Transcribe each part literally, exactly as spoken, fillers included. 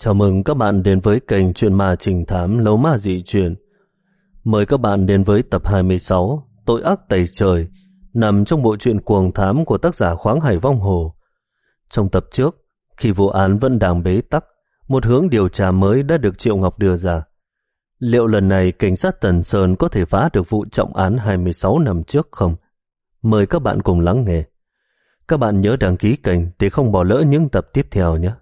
Chào mừng các bạn đến với kênh Chuyện Ma Trình Thám Lấu Ma Dị Truyền. Mời các bạn đến với tập hai mươi sáu Tội ác tày trời, nằm trong bộ truyện Cuồng Thám của tác giả Khoáng Hải Vong Hồ. Trong tập trước, khi vụ án vẫn đang bế tắc, một hướng điều tra mới đã được Triệu Ngọc đưa ra. Liệu lần này cảnh sát Tần Sơn có thể phá được vụ trọng án hai mươi sáu năm trước không? Mời các bạn cùng lắng nghe. Các bạn nhớ đăng ký kênh để không bỏ lỡ những tập tiếp theo nhé.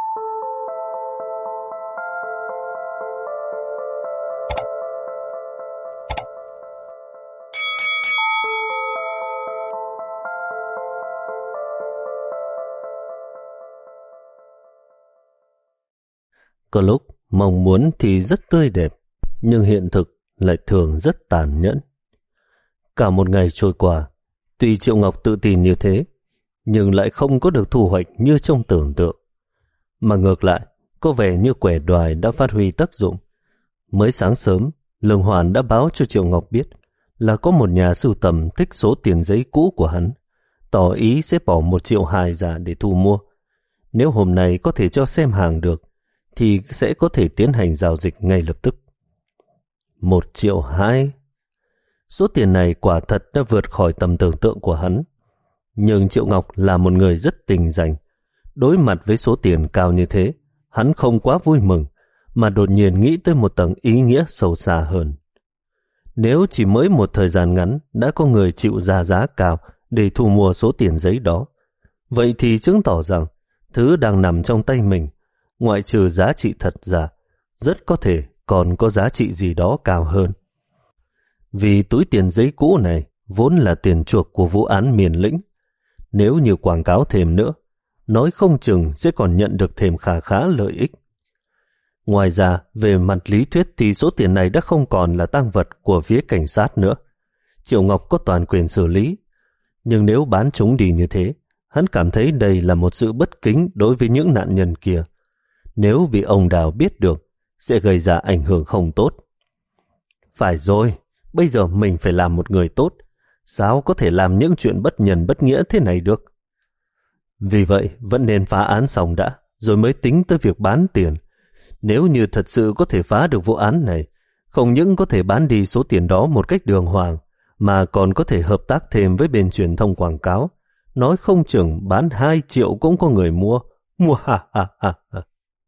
Có lúc mong muốn thì rất tươi đẹp, nhưng hiện thực lại thường rất tàn nhẫn. Cả một ngày trôi qua, tuy Triệu Ngọc tự tin như thế, nhưng lại không có được thu hoạch như trong tưởng tượng. Mà ngược lại, có vẻ như quẻ đoài đã phát huy tác dụng. Mới sáng sớm, Lương Hoàn đã báo cho Triệu Ngọc biết là có một nhà sưu tầm thích số tiền giấy cũ của hắn, tỏ ý sẽ bỏ một triệu hai ra để thu mua. Nếu hôm nay có thể cho xem hàng được, thì sẽ có thể tiến hành giao dịch ngay lập tức. Một triệu hai. Số tiền này quả thật đã vượt khỏi tầm tưởng tượng của hắn. Nhưng Triệu Ngọc là một người rất tình dành. Đối mặt với số tiền cao như thế, hắn không quá vui mừng, mà đột nhiên nghĩ tới một tầng ý nghĩa sâu xa hơn. Nếu chỉ mới một thời gian ngắn đã có người chịu ra giá cao để thu mua số tiền giấy đó, vậy thì chứng tỏ rằng thứ đang nằm trong tay mình, ngoại trừ giá trị thật ra, rất có thể còn có giá trị gì đó cao hơn. Vì túi tiền giấy cũ này vốn là tiền chuộc của vụ án Miền Lĩnh. Nếu như quảng cáo thêm nữa, nói không chừng sẽ còn nhận được thêm khá khá lợi ích. Ngoài ra, về mặt lý thuyết thì số tiền này đã không còn là tang vật của phía cảnh sát nữa. Triệu Ngọc có toàn quyền xử lý. Nhưng nếu bán chúng đi như thế, hắn cảm thấy đây là một sự bất kính đối với những nạn nhân kia. Nếu bị ông Đào biết được, sẽ gây ra ảnh hưởng không tốt. Phải rồi, bây giờ mình phải làm một người tốt. Sao có thể làm những chuyện bất nhân bất nghĩa thế này được? Vì vậy, vẫn nên phá án xong đã, rồi mới tính tới việc bán tiền. Nếu như thật sự có thể phá được vụ án này, không những có thể bán đi số tiền đó một cách đường hoàng, mà còn có thể hợp tác thêm với bên truyền thông quảng cáo. Nói không chừng bán hai triệu cũng có người mua. Mua ha ha ha ha.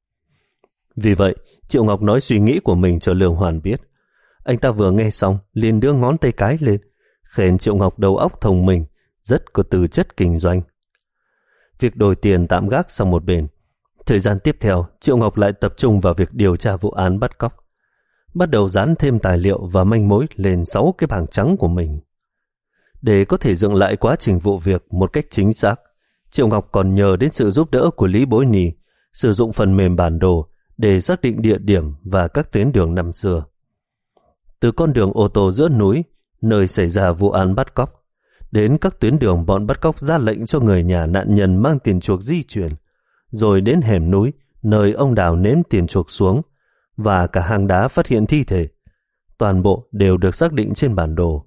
Vì vậy, Triệu Ngọc nói suy nghĩ của mình cho Lương Hoàn biết. Anh ta vừa nghe xong, liền đưa ngón tay cái lên, khen Triệu Ngọc đầu óc thông minh, rất có tư chất kinh doanh. Việc đổi tiền tạm gác sang một bên. Thời gian tiếp theo, Triệu Ngọc lại tập trung vào việc điều tra vụ án bắt cóc. Bắt đầu dán thêm tài liệu và manh mối lên sáu cái bảng trắng của mình. Để có thể dựng lại quá trình vụ việc một cách chính xác, Triệu Ngọc còn nhờ đến sự giúp đỡ của Lý Bối Nì, sử dụng phần mềm bản đồ để xác định địa điểm và các tuyến đường năm xưa. Từ con đường ô tô giữa núi, nơi xảy ra vụ án bắt cóc, đến các tuyến đường bọn bắt cóc ra lệnh cho người nhà nạn nhân mang tiền chuộc di chuyển, rồi đến hẻm núi, nơi ông Đào nếm tiền chuộc xuống, và cả hang đá phát hiện thi thể. Toàn bộ đều được xác định trên bản đồ.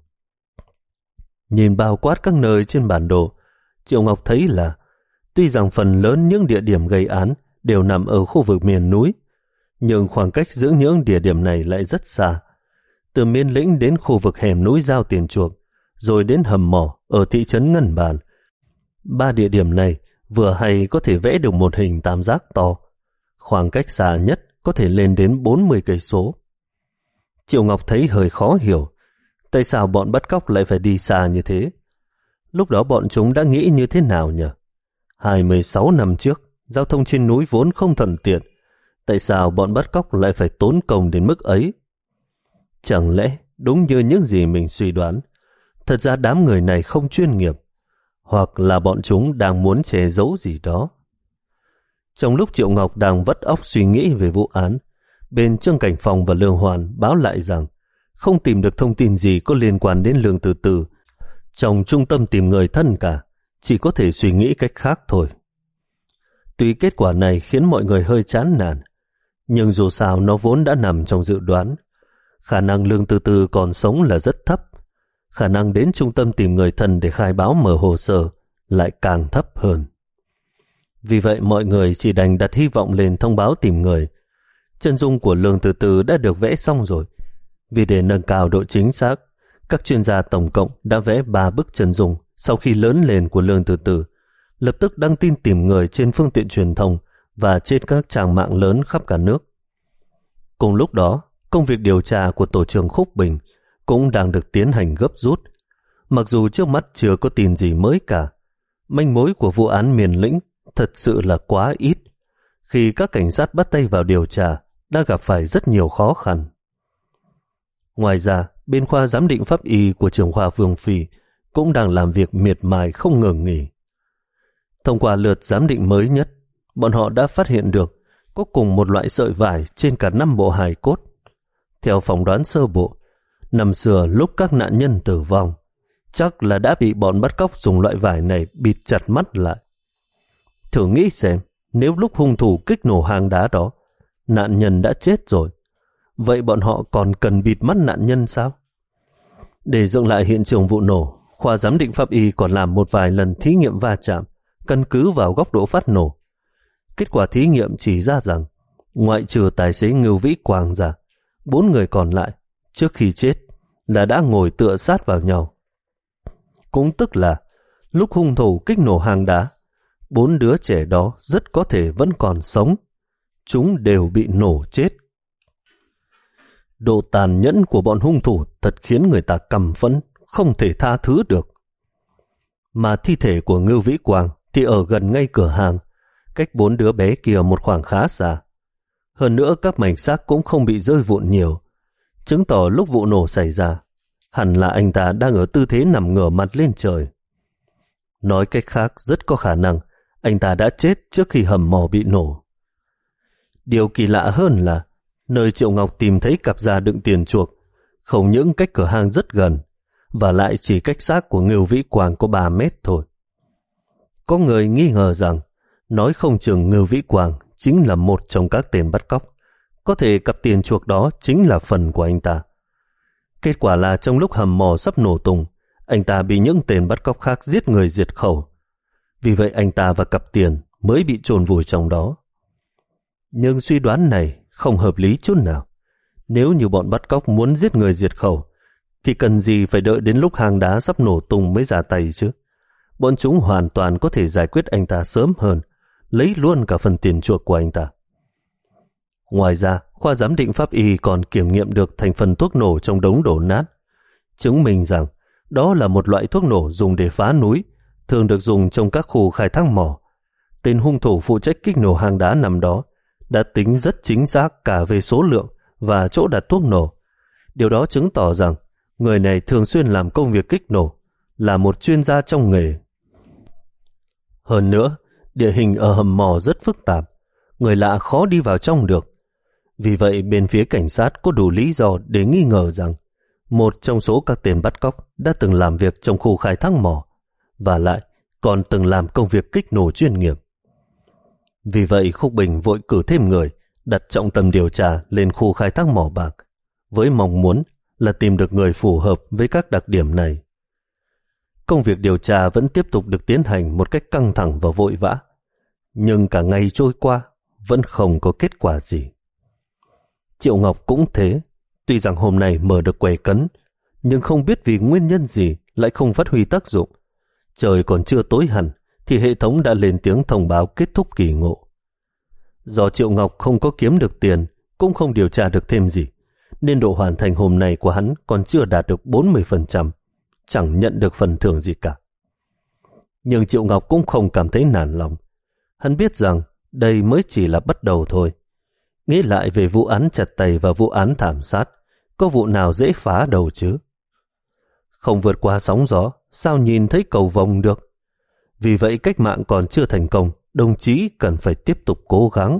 Nhìn bao quát các nơi trên bản đồ, Triệu Ngọc thấy là tuy rằng phần lớn những địa điểm gây án đều nằm ở khu vực miền núi, nhưng khoảng cách giữa những địa điểm này lại rất xa. Từ Miền Lĩnh đến khu vực hẻm núi giao tiền chuộc, rồi đến hầm mỏ ở thị trấn Ngân Bàn. Ba địa điểm này vừa hay có thể vẽ được một hình tam giác to. Khoảng cách xa nhất có thể lên đến bốn mươi cây số. Triệu Ngọc thấy hơi khó hiểu, tại sao bọn bắt cóc lại phải đi xa như thế? Lúc đó bọn chúng đã nghĩ như thế nào nhỉ? hai mươi sáu năm trước, giao thông trên núi vốn không thuận tiện. Tại sao bọn bắt cóc lại phải tốn công đến mức ấy? Chẳng lẽ đúng như những gì mình suy đoán, thật ra đám người này không chuyên nghiệp, hoặc là bọn chúng đang muốn che giấu gì đó? Trong lúc Triệu Ngọc đang vắt óc suy nghĩ về vụ án, bên Trương Cảnh Phong và Lương Hoàn báo lại rằng không tìm được thông tin gì có liên quan đến Lương Từ Từ. Trong trung tâm tìm người thân cả, chỉ có thể suy nghĩ cách khác thôi. Tuy kết quả này khiến mọi người hơi chán nản, nhưng dù sao nó vốn đã nằm trong dự đoán. Khả năng Lương Từ Từ còn sống là rất thấp. Khả năng đến trung tâm tìm người thân để khai báo mở hồ sơ lại càng thấp hơn. Vì vậy mọi người chỉ đành đặt hy vọng lên thông báo tìm người. Chân dung của Lương Từ Từ đã được vẽ xong rồi. Vì để nâng cao độ chính xác, các chuyên gia tổng cộng đã vẽ ba bức chân dung sau khi lớn lên của Lương Từ Từ, lập tức đăng tin tìm người trên phương tiện truyền thông và trên các trang mạng lớn khắp cả nước. Cùng lúc đó, công việc điều tra của tổ trưởng Khúc Bình cũng đang được tiến hành gấp rút. Mặc dù trước mắt chưa có tin gì mới cả, manh mối của vụ án Miền Lĩnh thật sự là quá ít. Khi các cảnh sát bắt tay vào điều tra, đã gặp phải rất nhiều khó khăn. Ngoài ra, bên khoa giám định pháp y của trưởng khoa Vương Phi cũng đang làm việc miệt mài không ngừng nghỉ. Thông qua lượt giám định mới nhất, bọn họ đã phát hiện được có cùng một loại sợi vải trên cả năm bộ hài cốt. Theo phỏng đoán sơ bộ, năm xưa lúc các nạn nhân tử vong, chắc là đã bị bọn bắt cóc dùng loại vải này bịt chặt mắt lại. Thử nghĩ xem, nếu lúc hung thủ kích nổ hang đá đó, nạn nhân đã chết rồi, vậy bọn họ còn cần bịt mắt nạn nhân sao? Để dựng lại hiện trường vụ nổ, khoa giám định pháp y còn làm một vài lần thí nghiệm va chạm, căn cứ vào góc độ phát nổ. Kết quả thí nghiệm chỉ ra rằng, ngoại trừ tài xế Ngưu Vĩ Quang ra, bốn người còn lại, trước khi chết, là đã ngồi tựa sát vào nhau. Cũng tức là, lúc hung thủ kích nổ hang đá, bốn đứa trẻ đó rất có thể vẫn còn sống. Chúng đều bị nổ chết. Độ tàn nhẫn của bọn hung thủ thật khiến người ta căm phẫn, không thể tha thứ được. Mà thi thể của Ngưu Vĩ Quang thì ở gần ngay cửa hàng, cách bốn đứa bé kia một khoảng khá xa. Hơn nữa các mảnh xác cũng không bị rơi vụn nhiều, chứng tỏ lúc vụ nổ xảy ra, hẳn là anh ta đang ở tư thế nằm ngửa mặt lên trời. Nói cách khác, rất có khả năng anh ta đã chết trước khi hầm mỏ bị nổ. Điều kỳ lạ hơn là nơi Triệu Ngọc tìm thấy cặp da đựng tiền chuộc không những cách cửa hàng rất gần, và lại chỉ cách xác của Ngưu Vĩ Quang có ba mét thôi. Có người nghi ngờ rằng nói không chừng Ngưu Vĩ Quang chính là một trong các tên bắt cóc, có thể cặp tiền chuộc đó chính là phần của anh ta. Kết quả là trong lúc hầm mỏ sắp nổ tung, anh ta bị những tên bắt cóc khác giết người diệt khẩu. Vì vậy anh ta và cặp tiền mới bị chôn vùi trong đó. Nhưng suy đoán này không hợp lý chút nào. Nếu như bọn bắt cóc muốn giết người diệt khẩu, thì cần gì phải đợi đến lúc hang đá sắp nổ tung mới ra tay chứ? Bọn chúng hoàn toàn có thể giải quyết anh ta sớm hơn, lấy luôn cả phần tiền chuộc của anh ta. Ngoài ra, khoa giám định pháp y còn kiểm nghiệm được thành phần thuốc nổ trong đống đổ nát, chứng minh rằng đó là một loại thuốc nổ dùng để phá núi, thường được dùng trong các khu khai thác mỏ. Tên hung thủ phụ trách kích nổ hang đá nằm đó đã tính rất chính xác cả về số lượng và chỗ đặt thuốc nổ. Điều đó chứng tỏ rằng người này thường xuyên làm công việc kích nổ, là một chuyên gia trong nghề. Hơn nữa, địa hình ở hầm mỏ rất phức tạp, người lạ khó đi vào trong được. Vì vậy bên phía cảnh sát có đủ lý do để nghi ngờ rằng một trong số các tên bắt cóc đã từng làm việc trong khu khai thác mỏ, và lại còn từng làm công việc kích nổ chuyên nghiệp. Vì vậy Khúc Bình vội cử thêm người, đặt trọng tâm điều tra lên khu khai thác mỏ bạc, với mong muốn là tìm được người phù hợp với các đặc điểm này. Công việc điều tra vẫn tiếp tục được tiến hành một cách căng thẳng và vội vã, nhưng cả ngày trôi qua vẫn không có kết quả gì. Triệu Ngọc cũng thế, tuy rằng hôm nay mở được quầy cấn, nhưng không biết vì nguyên nhân gì lại không phát huy tác dụng. Trời còn chưa tối hẳn thì hệ thống đã lên tiếng thông báo kết thúc kỳ ngộ. Do Triệu Ngọc không có kiếm được tiền, cũng không điều tra được thêm gì, nên độ hoàn thành hôm nay của hắn còn chưa đạt được bốn mươi phần trăm, chẳng nhận được phần thưởng gì cả. Nhưng Triệu Ngọc cũng không cảm thấy nản lòng. Hắn biết rằng đây mới chỉ là bắt đầu thôi. Nghĩ lại về vụ án chặt tay và vụ án thảm sát, có vụ nào dễ phá đầu chứ? Không vượt qua sóng gió, sao nhìn thấy cầu vồng được? Vì vậy cách mạng còn chưa thành công, đồng chí cần phải tiếp tục cố gắng.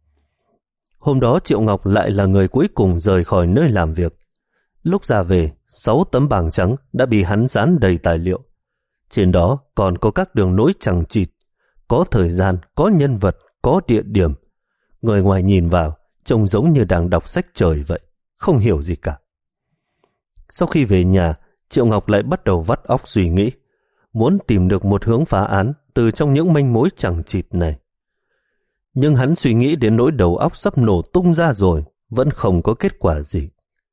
Hôm đó Triệu Ngọc lại là người cuối cùng rời khỏi nơi làm việc. Lúc ra về, sáu tấm bảng trắng đã bị hắn dán đầy tài liệu. Trên đó còn có các đường nối chằng chịt, có thời gian, có nhân vật, có địa điểm. Người ngoài nhìn vào, trông giống như đang đọc sách trời vậy, không hiểu gì cả. Sau khi về nhà, Triệu Ngọc lại bắt đầu vắt óc suy nghĩ, muốn tìm được một hướng phá án từ trong những manh mối chằng chịt này. Nhưng hắn suy nghĩ đến nỗi đầu óc sắp nổ tung ra rồi, vẫn không có kết quả gì.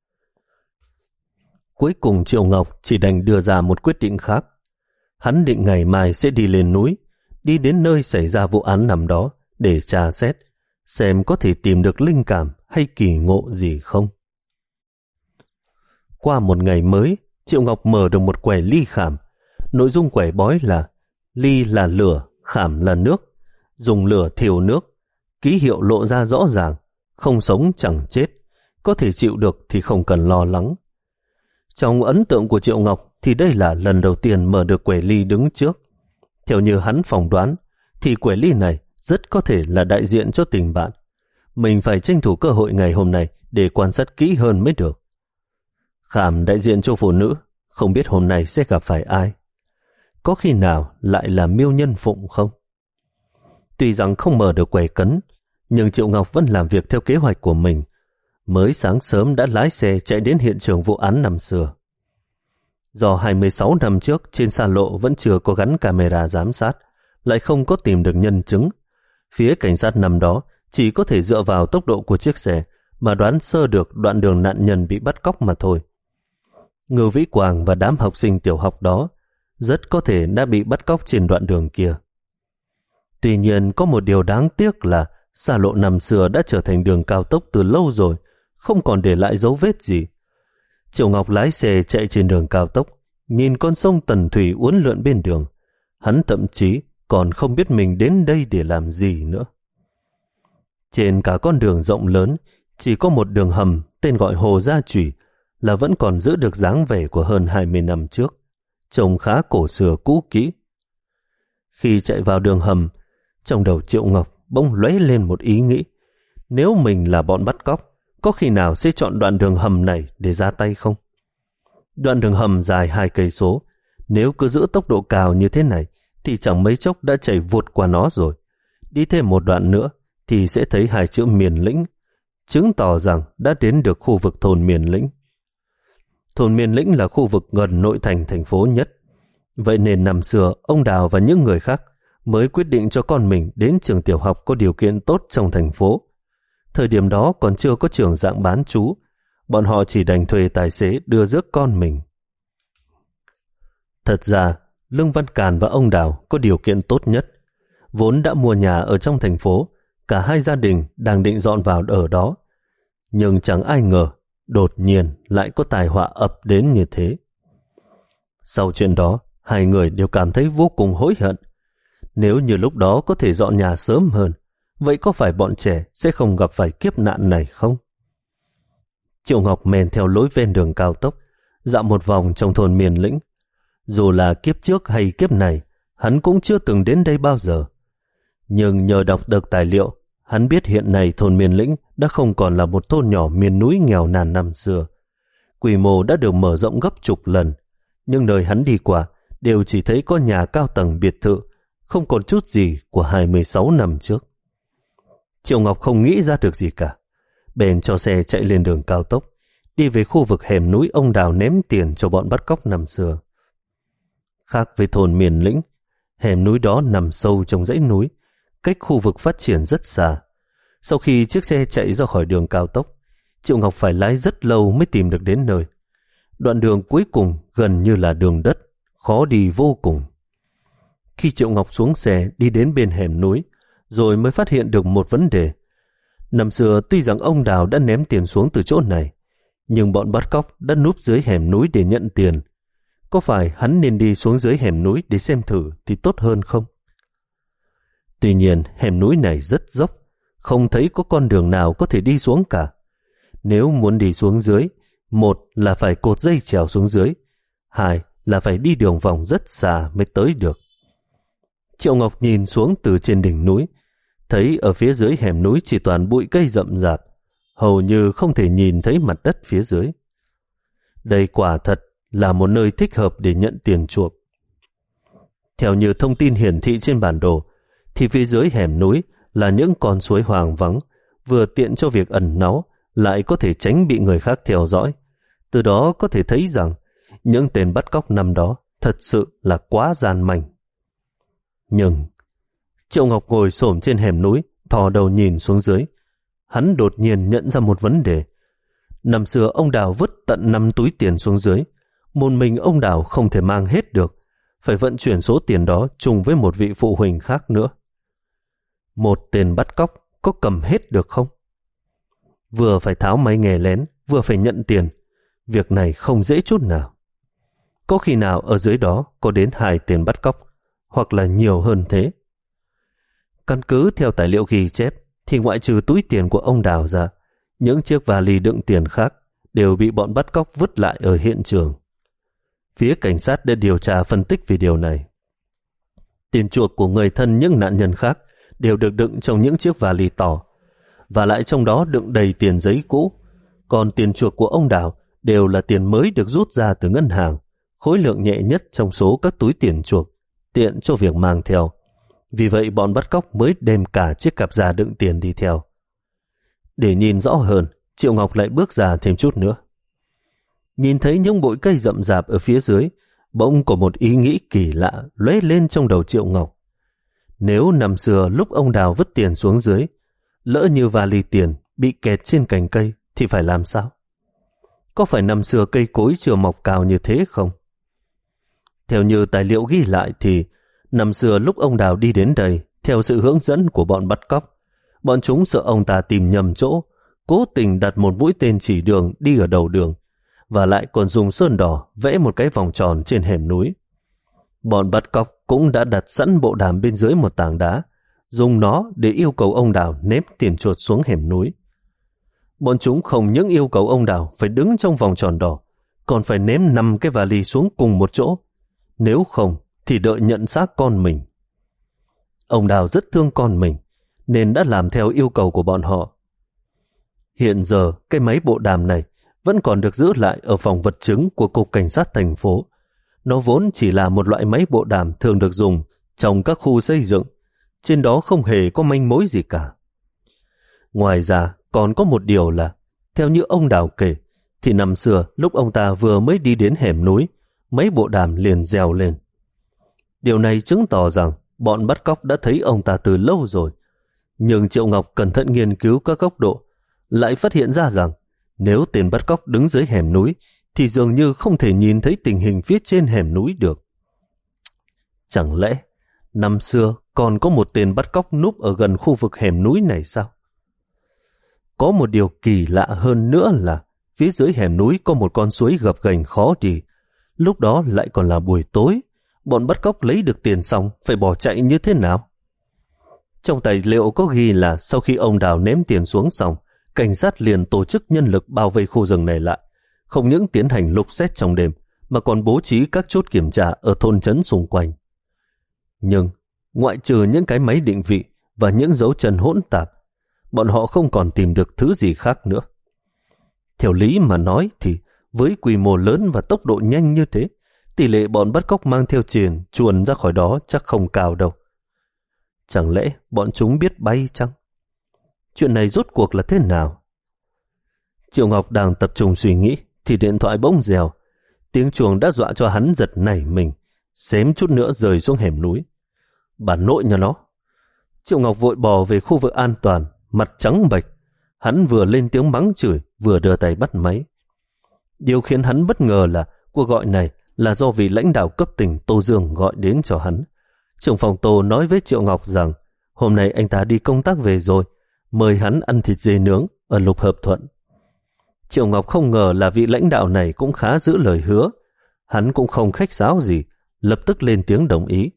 Cuối cùng Triệu Ngọc chỉ đành đưa ra một quyết định khác. Hắn định ngày mai sẽ đi lên núi, đi đến nơi xảy ra vụ án nằm đó để tra xét, xem có thể tìm được linh cảm hay kỳ ngộ gì không. Qua một ngày mới, Triệu Ngọc mở được một quẻ ly khảm. Nội dung quẻ bói là ly là lửa, khảm là nước. Dùng lửa thiêu nước, ký hiệu lộ ra rõ ràng, không sống chẳng chết, có thể chịu được thì không cần lo lắng. Trong ấn tượng của Triệu Ngọc thì đây là lần đầu tiên mở được quẻ ly đứng trước. Theo như hắn phỏng đoán, thì quẻ ly này rất có thể là đại diện cho tình bạn. Mình phải tranh thủ cơ hội ngày hôm nay để quan sát kỹ hơn mới được. Khảm đại diện cho phụ nữ, không biết hôm nay sẽ gặp phải ai. Có khi nào lại là Miêu Nhân Phụng không? Tuy rằng không mở được quẻ cấn, nhưng Triệu Ngọc vẫn làm việc theo kế hoạch của mình. Mới sáng sớm đã lái xe chạy đến hiện trường vụ án năm xưa. Do hai mươi sáu năm trước trên xa lộ vẫn chưa có gắn camera giám sát, lại không có tìm được nhân chứng, phía cảnh sát năm đó chỉ có thể dựa vào tốc độ của chiếc xe mà đoán sơ được đoạn đường nạn nhân bị bắt cóc mà thôi. Ngưu Vĩ Quang và đám học sinh tiểu học đó rất có thể đã bị bắt cóc trên đoạn đường kia. Tuy nhiên có một điều đáng tiếc là xa lộ năm xưa đã trở thành đường cao tốc từ lâu rồi, không còn để lại dấu vết gì. Triệu Ngọc lái xe chạy trên đường cao tốc, nhìn con sông Tần Thủy uốn lượn bên đường. Hắn thậm chí còn không biết mình đến đây để làm gì nữa. Trên cả con đường rộng lớn, chỉ có một đường hầm tên gọi Hồ Gia Chủy là vẫn còn giữ được dáng vẻ của hơn hai mươi năm trước, trông khá cổ xưa cũ kỹ. Khi chạy vào đường hầm, trong đầu Triệu Ngọc bỗng lóe lên một ý nghĩ. Nếu mình là bọn bắt cóc, có khi nào sẽ chọn đoạn đường hầm này để ra tay không? Đoạn đường hầm dài hai cây số, nếu cứ giữ tốc độ cao như thế này thì chẳng mấy chốc đã chạy vụt qua nó rồi. Đi thêm một đoạn nữa thì sẽ thấy hai chữ Miền Lĩnh, chứng tỏ rằng đã đến được khu vực thôn Miền Lĩnh. Thôn Miền Lĩnh là khu vực gần nội thành thành phố nhất. Vậy nên năm xưa ông Đào và những người khác mới quyết định cho con mình đến trường tiểu học có điều kiện tốt trong thành phố. Thời điểm đó còn chưa có trường dạng bán trú, bọn họ chỉ đành thuê tài xế đưa rước con mình. Thật ra, Lương Văn Càn và ông Đào có điều kiện tốt nhất. Vốn đã mua nhà ở trong thành phố, cả hai gia đình đang định dọn vào ở đó. Nhưng chẳng ai ngờ, đột nhiên lại có tai họa ập đến như thế. Sau chuyện đó, hai người đều cảm thấy vô cùng hối hận. Nếu như lúc đó có thể dọn nhà sớm hơn, vậy có phải bọn trẻ sẽ không gặp phải kiếp nạn này không? Triệu Ngọc men theo lối ven đường cao tốc, dạo một vòng trong thôn Miền Lĩnh. Dù là kiếp trước hay kiếp này, hắn cũng chưa từng đến đây bao giờ. Nhưng nhờ đọc được tài liệu, hắn biết hiện nay thôn Miền Lĩnh đã không còn là một thôn nhỏ miền núi nghèo nàn năm xưa. Quy mô đã được mở rộng gấp chục lần, nhưng nơi hắn đi qua đều chỉ thấy có nhà cao tầng biệt thự, không còn chút gì của hai mươi sáu năm trước. Triệu Ngọc không nghĩ ra được gì cả, bèn cho xe chạy lên đường cao tốc, đi về khu vực hẻm núi ông Đào ném tiền cho bọn bắt cóc năm xưa. Khác với thôn Miền Lĩnh, hẻm núi đó nằm sâu trong dãy núi, cách khu vực phát triển rất xa. Sau khi chiếc xe chạy ra khỏi đường cao tốc, Triệu Ngọc phải lái rất lâu mới tìm được đến nơi. Đoạn đường cuối cùng gần như là đường đất, khó đi vô cùng. Khi Triệu Ngọc xuống xe đi đến bên hẻm núi, rồi mới phát hiện được một vấn đề. Năm xưa tuy rằng ông Đào đã ném tiền xuống từ chỗ này, nhưng bọn bắt cóc đã núp dưới hẻm núi để nhận tiền. Có phải hắn nên đi xuống dưới hẻm núi để xem thử thì tốt hơn không? Tuy nhiên hẻm núi này rất dốc, không thấy có con đường nào có thể đi xuống cả. Nếu muốn đi xuống dưới, một là phải cột dây trèo xuống dưới, hai là phải đi đường vòng rất xa mới tới được. Triệu Ngọc nhìn xuống từ trên đỉnh núi, thấy ở phía dưới hẻm núi chỉ toàn bụi cây rậm rạp, hầu như không thể nhìn thấy mặt đất phía dưới. Đây quả thật là một nơi thích hợp để nhận tiền chuộc. Theo như thông tin hiển thị trên bản đồ, thì phía dưới hẻm núi là những con suối hoang vắng, vừa tiện cho việc ẩn náu, lại có thể tránh bị người khác theo dõi. Từ đó có thể thấy rằng những tên bắt cóc năm đó thật sự là quá gian manh. Nhưng Triệu Ngọc ngồi xổm trên hẻm núi, thò đầu nhìn xuống dưới. Hắn đột nhiên nhận ra một vấn đề. Năm xưa ông Đào vứt tận năm túi tiền xuống dưới. Một mình ông Đào không thể mang hết được, phải vận chuyển số tiền đó chung với một vị phụ huynh khác nữa. Một tên bắt cóc có cầm hết được không? Vừa phải tháo máy nghe lén, vừa phải nhận tiền. Việc này không dễ chút nào. Có khi nào ở dưới đó có đến hai tên bắt cóc, hoặc là nhiều hơn thế. Căn cứ theo tài liệu ghi chép, thì ngoại trừ túi tiền của ông Đào ra, những chiếc vali đựng tiền khác đều bị bọn bắt cóc vứt lại ở hiện trường. Phía cảnh sát đã điều tra phân tích về điều này. Tiền chuộc của người thân những nạn nhân khác đều được đựng trong những chiếc vali to, và lại trong đó đựng đầy tiền giấy cũ. Còn tiền chuộc của ông Đào đều là tiền mới được rút ra từ ngân hàng, khối lượng nhẹ nhất trong số các túi tiền chuộc, tiện cho việc mang theo. Vì vậy bọn bắt cóc mới đem cả chiếc cặp da đựng tiền đi theo. Để nhìn rõ hơn, Triệu Ngọc lại bước ra thêm chút nữa. Nhìn thấy những bụi cây rậm rạp ở phía dưới, bỗng có một ý nghĩ kỳ lạ lóe lên trong đầu Triệu Ngọc. Nếu năm xưa lúc ông Đào vứt tiền xuống dưới, lỡ như vali tiền bị kẹt trên cành cây thì phải làm sao? Có phải năm xưa cây cối chưa mọc cao như thế không? Theo như tài liệu ghi lại thì năm xưa lúc ông Đào đi đến đây theo sự hướng dẫn của bọn bắt cóc, bọn chúng sợ ông ta tìm nhầm chỗ, cố tình đặt một mũi tên chỉ đường đi ở đầu đường, và lại còn dùng sơn đỏ vẽ một cái vòng tròn trên hẻm núi. Bọn bắt cóc cũng đã đặt sẵn bộ đàm bên dưới một tảng đá, dùng nó để yêu cầu ông Đào ném tiền chuột xuống hẻm núi. Bọn chúng không những yêu cầu ông Đào phải đứng trong vòng tròn đỏ, còn phải ném năm cái vali xuống cùng một chỗ. Nếu không thì đợi nhận xác con mình. Ông Đào rất thương con mình, nên đã làm theo yêu cầu của bọn họ. Hiện giờ cái máy bộ đàm này vẫn còn được giữ lại ở phòng vật chứng của Cục Cảnh sát thành phố. Nó vốn chỉ là một loại máy bộ đàm thường được dùng trong các khu xây dựng, trên đó không hề có manh mối gì cả. Ngoài ra còn có một điều là, theo như ông Đào kể, thì năm xưa lúc ông ta vừa mới đi đến hẻm núi, máy bộ đàm liền reo lên. Điều này chứng tỏ rằng bọn bắt cóc đã thấy ông ta từ lâu rồi. Nhưng Triệu Ngọc cẩn thận nghiên cứu các góc độ, lại phát hiện ra rằng nếu tên bắt cóc đứng dưới hẻm núi thì dường như không thể nhìn thấy tình hình phía trên hẻm núi được. Chẳng lẽ năm xưa còn có một tên bắt cóc núp ở gần khu vực hẻm núi này sao? Có một điều kỳ lạ hơn nữa là phía dưới hẻm núi có một con suối gập ghềnh khó đi. Lúc đó lại còn là buổi tối, bọn bắt cóc lấy được tiền xong phải bỏ chạy như thế nào? Trong tài liệu có ghi là sau khi ông Đào ném tiền xuống xong, cảnh sát liền tổ chức nhân lực bao vây khu rừng này lại, không những tiến hành lục xét trong đêm mà còn bố trí các chốt kiểm tra ở thôn trấn xung quanh. Nhưng ngoại trừ những cái máy định vị và những dấu chân hỗn tạp, bọn họ không còn tìm được thứ gì khác nữa. Theo lý mà nói thì với quy mô lớn và tốc độ nhanh như thế, tỷ lệ bọn bắt cóc mang theo tiền chuồn ra khỏi đó chắc không cao đâu. Chẳng lẽ bọn chúng biết bay chăng? Chuyện này rốt cuộc là thế nào? Triệu Ngọc đang tập trung suy nghĩ thì điện thoại bỗng rèo. Tiếng chuông đã dọa cho hắn giật nảy mình, xém chút nữa rơi xuống hẻm núi. Bà nội nhà nó! Triệu Ngọc vội bò về khu vực an toàn, mặt trắng bệch. Hắn vừa lên tiếng mắng chửi, vừa đưa tay bắt máy. Điều khiến hắn bất ngờ là cuộc gọi này là do vị lãnh đạo cấp tỉnh Tô Dương gọi đến cho hắn. Trưởng phòng Tô nói với Triệu Ngọc rằng hôm nay anh ta đi công tác về rồi, mời hắn ăn thịt dê nướng ở Lục Hợp Thuận. Triệu Ngọc không ngờ là vị lãnh đạo này cũng khá giữ lời hứa. Hắn cũng không khách sáo gì, lập tức lên tiếng đồng ý.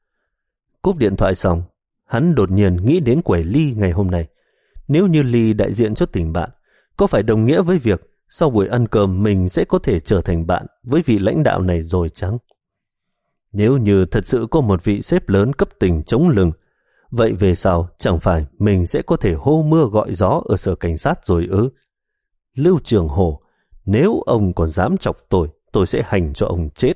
Cúp điện thoại xong, hắn đột nhiên nghĩ đến quẻ ly ngày hôm nay. Nếu như ly đại diện cho tình bạn, có phải đồng nghĩa với việc sau buổi ăn cơm mình sẽ có thể trở thành bạn với vị lãnh đạo này rồi chăng? Nếu như thật sự có một vị sếp lớn cấp tỉnh chống lưng, vậy về sau chẳng phải mình sẽ có thể hô mưa gọi gió ở sở cảnh sát rồi ư? Lưu Trường Hồ, nếu ông còn dám chọc tôi, tôi sẽ hành cho ông chết.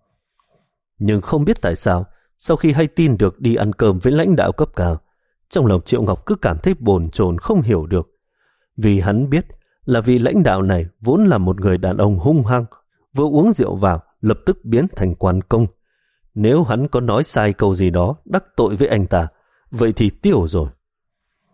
Nhưng không biết tại sao, sau khi hay tin được đi ăn cơm với lãnh đạo cấp cao, trong lòng Triệu Ngọc cứ cảm thấy bồn chồn không hiểu được. Vì hắn biết là vị lãnh đạo này vốn là một người đàn ông hung hăng, vừa uống rượu vào lập tức biến thành quan công. Nếu hắn có nói sai câu gì đó đắc tội với anh ta, vậy thì tiêu rồi.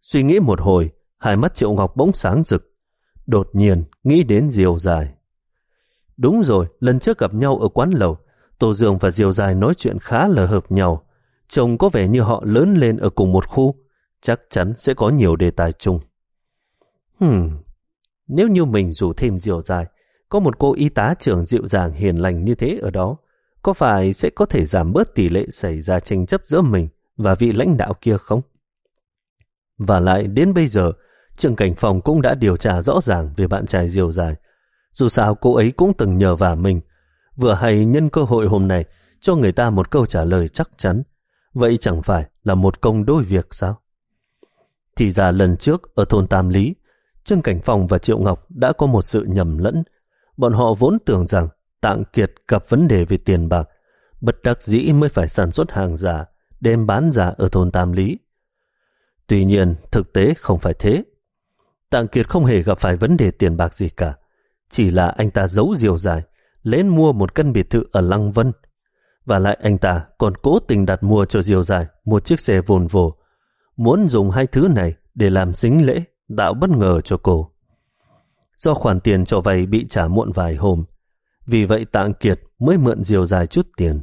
Suy nghĩ một hồi, hai mắt Triệu Ngọc bỗng sáng rực. Đột nhiên nghĩ đến Diều Dài. Đúng rồi, lần trước gặp nhau ở quán lẩu, Tô Dương và Diều Dài nói chuyện khá là hợp nhau. Trông có vẻ như họ lớn lên ở cùng một khu, chắc chắn sẽ có nhiều đề tài chung. Hmm, nếu như mình rủ thêm Diều Dài, có một cô y tá trưởng dịu dàng hiền lành như thế ở đó, có phải sẽ có thể giảm bớt tỷ lệ xảy ra tranh chấp giữa mình và vị lãnh đạo kia không? Và lại đến bây giờ, Trương Cảnh Phong cũng đã điều tra rõ ràng về bạn trai Diều Dài. Dù sao cô ấy cũng từng nhờ vả mình, vừa hay nhân cơ hội hôm nay cho người ta một câu trả lời chắc chắn. Vậy chẳng phải là một công đôi việc sao? Thì ra lần trước ở thôn Tam Lý, Trương Cảnh Phong và Triệu Ngọc đã có một sự nhầm lẫn. Bọn họ vốn tưởng rằng Tạng Kiệt gặp vấn đề về tiền bạc, bất đắc dĩ mới phải sản xuất hàng giả, đem bán giả ở thôn Tam Lý. Tuy nhiên, thực tế không phải thế. Tạng Kiệt không hề gặp phải vấn đề tiền bạc gì cả. Chỉ là anh ta giấu Diều Dài, lên mua một căn biệt thự ở Lăng Vân. Và lại anh ta còn cố tình đặt mua cho Diều Dài một chiếc xe Volvo, muốn dùng hai thứ này để làm sính lễ, tạo bất ngờ cho cô. Do khoản tiền cho vay bị trả muộn vài hôm, vì vậy Tạng Kiệt mới mượn Diều Dài chút tiền.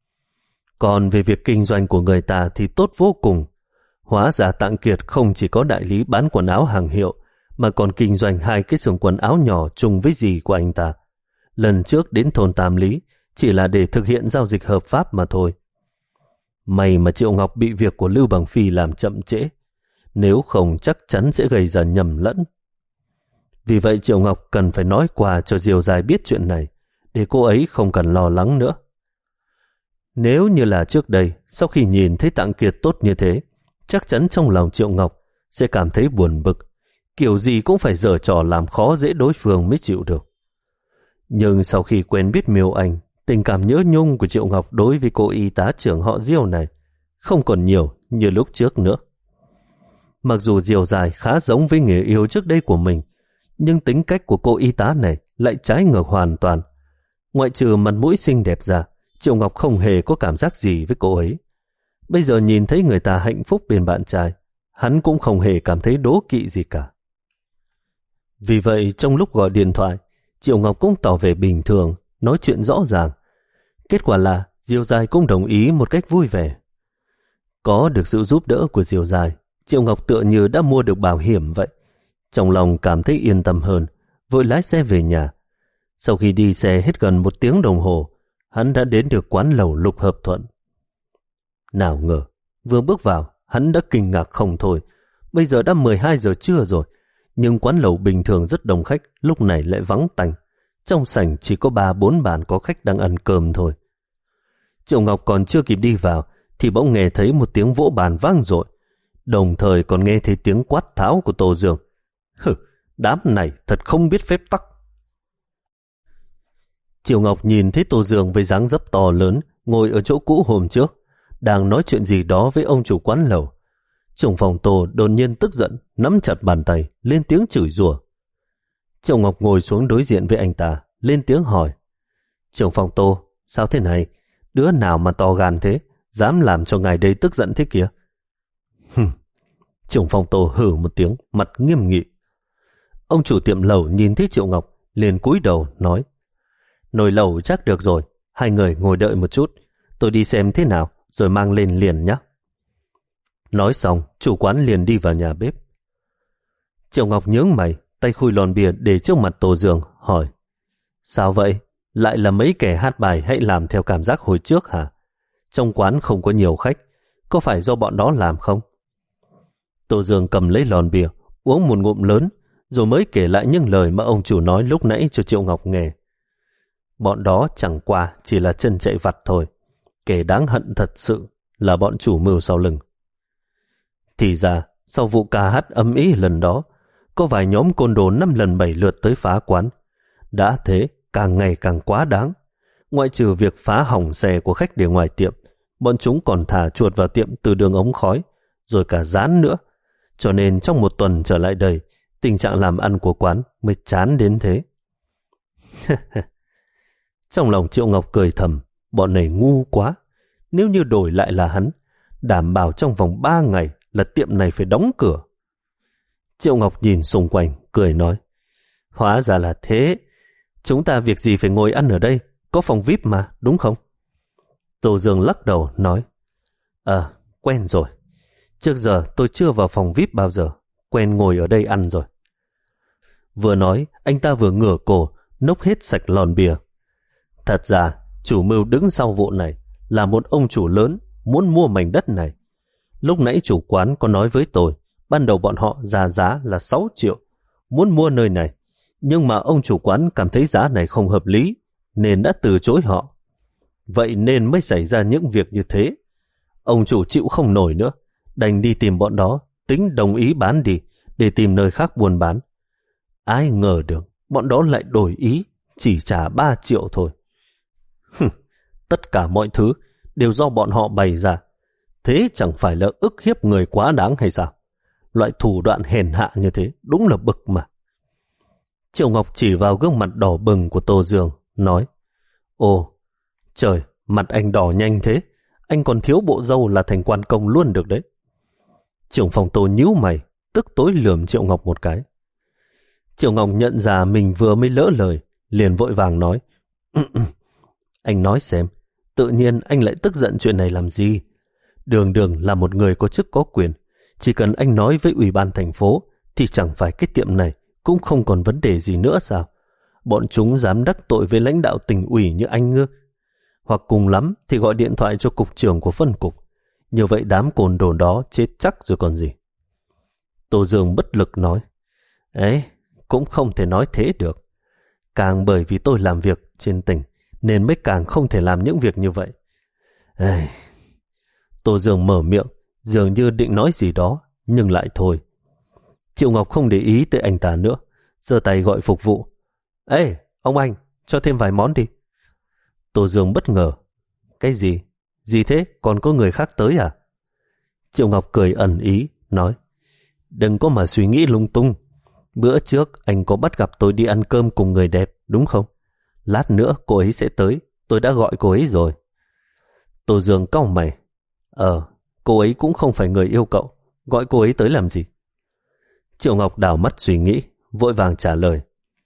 Còn về việc kinh doanh của người ta thì tốt vô cùng. Hóa ra Tạng Kiệt không chỉ có đại lý bán quần áo hàng hiệu, mà còn kinh doanh hai cái xưởng quần áo nhỏ chung với dì của anh ta. Lần trước đến thôn Tam Lý chỉ là để thực hiện giao dịch hợp pháp mà thôi. May mà Triệu Ngọc bị việc của Lưu Bằng Phi làm chậm trễ, nếu không chắc chắn sẽ gây ra nhầm lẫn. Vì vậy Triệu Ngọc cần phải nói qua cho Diều Dài biết chuyện này, để cô ấy không cần lo lắng nữa. Nếu như là trước đây, sau khi nhìn thấy Tạng Kiệt tốt như thế, chắc chắn trong lòng Triệu Ngọc sẽ cảm thấy buồn bực, kiểu gì cũng phải giở trò làm khó dễ đối phương mới chịu được. Nhưng sau khi quen biết Miêu Anh, tình cảm nhớ nhung của Triệu Ngọc đối với cô y tá trưởng họ Diêu này không còn nhiều như lúc trước nữa. Mặc dù Diều Dài khá giống với người yêu trước đây của mình, nhưng tính cách của cô y tá này lại trái ngược hoàn toàn. Ngoại trừ mặt mũi xinh đẹp ra, Triệu Ngọc không hề có cảm giác gì với cô ấy. Bây giờ nhìn thấy người ta hạnh phúc bên bạn trai, hắn cũng không hề cảm thấy đố kỵ gì cả. Vì vậy trong lúc gọi điện thoại, Triệu Ngọc cũng tỏ vẻ bình thường, nói chuyện rõ ràng. Kết quả là Diều Dài cũng đồng ý một cách vui vẻ. Có được sự giúp đỡ của Diều Dài, Triệu Ngọc tựa như đã mua được bảo hiểm vậy. Trong lòng cảm thấy yên tâm hơn, vội lái xe về nhà. Sau khi đi xe hết gần một tiếng đồng hồ, hắn đã đến được quán lẩu Lục Hợp Thuận. Nào ngờ, vừa bước vào, hắn đã kinh ngạc không thôi. Bây giờ đã mười hai giờ trưa rồi, nhưng quán lẩu bình thường rất đông khách, lúc này lại vắng tanh. Trong sảnh chỉ có ba bốn bàn có khách đang ăn cơm thôi. Triệu Ngọc còn chưa kịp đi vào, thì bỗng nghe thấy một tiếng vỗ bàn vang dội, đồng thời còn nghe thấy tiếng quát tháo của Tô Dương. Hừ, đám này thật không biết phép tắc. Triệu Ngọc nhìn thấy Tô Dương với dáng dấp to lớn, ngồi ở chỗ cũ hôm trước, đang nói chuyện gì đó với ông chủ quán lẩu. Trưởng phòng Tô đột nhiên tức giận, nắm chặt bàn tay, lên tiếng chửi rủa. Triệu Ngọc ngồi xuống đối diện với anh ta, lên tiếng hỏi. Trưởng phòng Tô, sao thế này? Đứa nào mà to gan thế, dám làm cho ngài đây tức giận thế kìa? Hừm. Trưởng phòng Tô hừ một tiếng, mặt nghiêm nghị. Ông chủ tiệm lẩu nhìn thấy Triệu Ngọc, liền cúi đầu nói. Nồi lẩu chắc được rồi, hai người ngồi đợi một chút, tôi đi xem thế nào, rồi mang lên liền nhé. Nói xong, chủ quán liền đi vào nhà bếp. Triệu Ngọc nhướng mày, tay khui lon bia để trước mặt Tô Dương, hỏi. Sao vậy? Lại là mấy kẻ hát bài hãy làm theo cảm giác hồi trước hả? Trong quán không có nhiều khách, có phải do bọn đó làm không? Tô Dương cầm lấy lon bia, uống một ngụm lớn, rồi mới kể lại những lời mà ông chủ nói lúc nãy cho Triệu Ngọc nghe. Bọn đó chẳng qua chỉ là chân chạy vặt thôi. Kẻ đáng hận thật sự là bọn chủ mưu sau lưng. Thì ra, sau vụ ca hát ầm ĩ lần đó, có vài nhóm côn đồ năm lần bảy lượt tới phá quán. Đã thế, càng ngày càng quá đáng. Ngoại trừ việc phá hỏng xe của khách để ngoài tiệm, bọn chúng còn thả chuột vào tiệm từ đường ống khói, rồi cả dán nữa. Cho nên trong một tuần trở lại đây, tình trạng làm ăn của quán mới chán đến thế. Trong lòng Triệu Ngọc cười thầm, bọn này ngu quá. Nếu như đổi lại là hắn, đảm bảo trong vòng ba ngày là tiệm này phải đóng cửa. Triệu Ngọc nhìn xung quanh, cười nói, hóa ra là thế. Chúng ta việc gì phải ngồi ăn ở đây, có phòng vi ai pi mà, đúng không? Tô Dương lắc đầu nói, Ờ, quen rồi. Trước giờ tôi chưa vào phòng vi ai pi bao giờ, quen ngồi ở đây ăn rồi. Vừa nói, anh ta vừa ngửa cổ, nốc hết sạch lon bia. Thật ra, chủ mưu đứng sau vụ này là một ông chủ lớn muốn mua mảnh đất này. Lúc nãy chủ quán có nói với tôi, ban đầu bọn họ ra giá là sáu triệu, muốn mua nơi này. Nhưng mà ông chủ quán cảm thấy giá này không hợp lý, nên đã từ chối họ. Vậy nên mới xảy ra những việc như thế. Ông chủ chịu không nổi nữa, đành đi tìm bọn đó, tính đồng ý bán đi, để tìm nơi khác buôn bán. Ai ngờ được, bọn đó lại đổi ý, chỉ trả ba triệu thôi. Tất cả mọi thứ đều do bọn họ bày ra. Thế chẳng phải là ức hiếp người quá đáng hay sao? Loại thủ đoạn hèn hạ như thế đúng là bực mà. Triệu Ngọc chỉ vào gương mặt đỏ bừng của Tô Dương, nói, Ồ, trời, mặt anh đỏ nhanh thế, anh còn thiếu bộ râu là thành quan công luôn được đấy. Trưởng phòng Tô nhíu mày, tức tối lườm Triệu Ngọc một cái. Triệu Ngọc nhận ra mình vừa mới lỡ lời, liền vội vàng nói, Anh nói xem, tự nhiên anh lại tức giận chuyện này làm gì? Đường Đường là một người có chức có quyền, chỉ cần anh nói với ủy ban thành phố thì chẳng phải cái tiệm này cũng không còn vấn đề gì nữa sao? Bọn chúng dám đắc tội với lãnh đạo tỉnh ủy như anh ngư. Hoặc cùng lắm thì gọi điện thoại cho cục trưởng của phân cục. Như vậy đám côn đồ đó chết chắc rồi còn gì. Tô Dương bất lực nói, Ấy, cũng không thể nói thế được. Càng bởi vì tôi làm việc trên tỉnh nên mới càng không thể làm những việc như vậy. Ê... Tô Dương mở miệng, dường như định nói gì đó, nhưng lại thôi. Triệu Ngọc không để ý tới anh ta nữa, giơ tay gọi phục vụ. Ê, ông anh, cho thêm vài món đi. Tô Dương bất ngờ. Cái gì? Gì thế? Còn có người khác tới à? Triệu Ngọc cười ẩn ý, nói, đừng có mà suy nghĩ lung tung. Bữa trước anh có bắt gặp tôi đi ăn cơm cùng người đẹp, đúng không? Lát nữa cô ấy sẽ tới, tôi đã gọi cô ấy rồi. Tô Dương cau mày. Ờ, cô ấy cũng không phải người yêu cậu, gọi cô ấy tới làm gì? Triệu Ngọc đảo mắt suy nghĩ, vội vàng trả lời.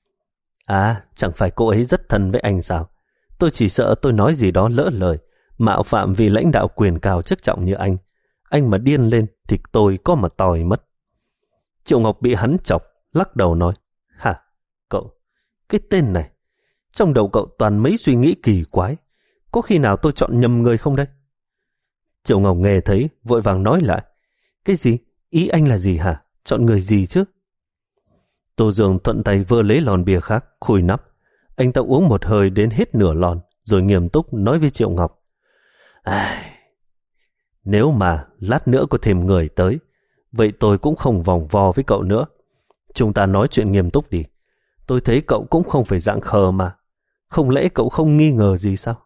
À, chẳng phải cô ấy rất thân với anh sao? Tôi chỉ sợ tôi nói gì đó lỡ lời, mạo phạm vì lãnh đạo quyền cao chức trọng như anh. Anh mà điên lên thì tôi có mà tòi mất. Triệu Ngọc bị hắn chọc, lắc đầu nói, hả, cậu, cái tên này, trong đầu cậu toàn mấy suy nghĩ kỳ quái, có khi nào tôi chọn nhầm người không đây? Triệu Ngọc nghe thấy, vội vàng nói lại, cái gì, ý anh là gì hả, chọn người gì chứ? Tô Dương thuận tay vơ lấy lon bia khác, khui nắp, anh ta uống một hơi đến hết nửa lon, rồi nghiêm túc nói với Triệu Ngọc, à, nếu mà lát nữa có thêm người tới, vậy tôi cũng không vòng vo với cậu nữa. Chúng ta nói chuyện nghiêm túc đi. Tôi thấy cậu cũng không phải dạng khờ mà. Không lẽ cậu không nghi ngờ gì sao?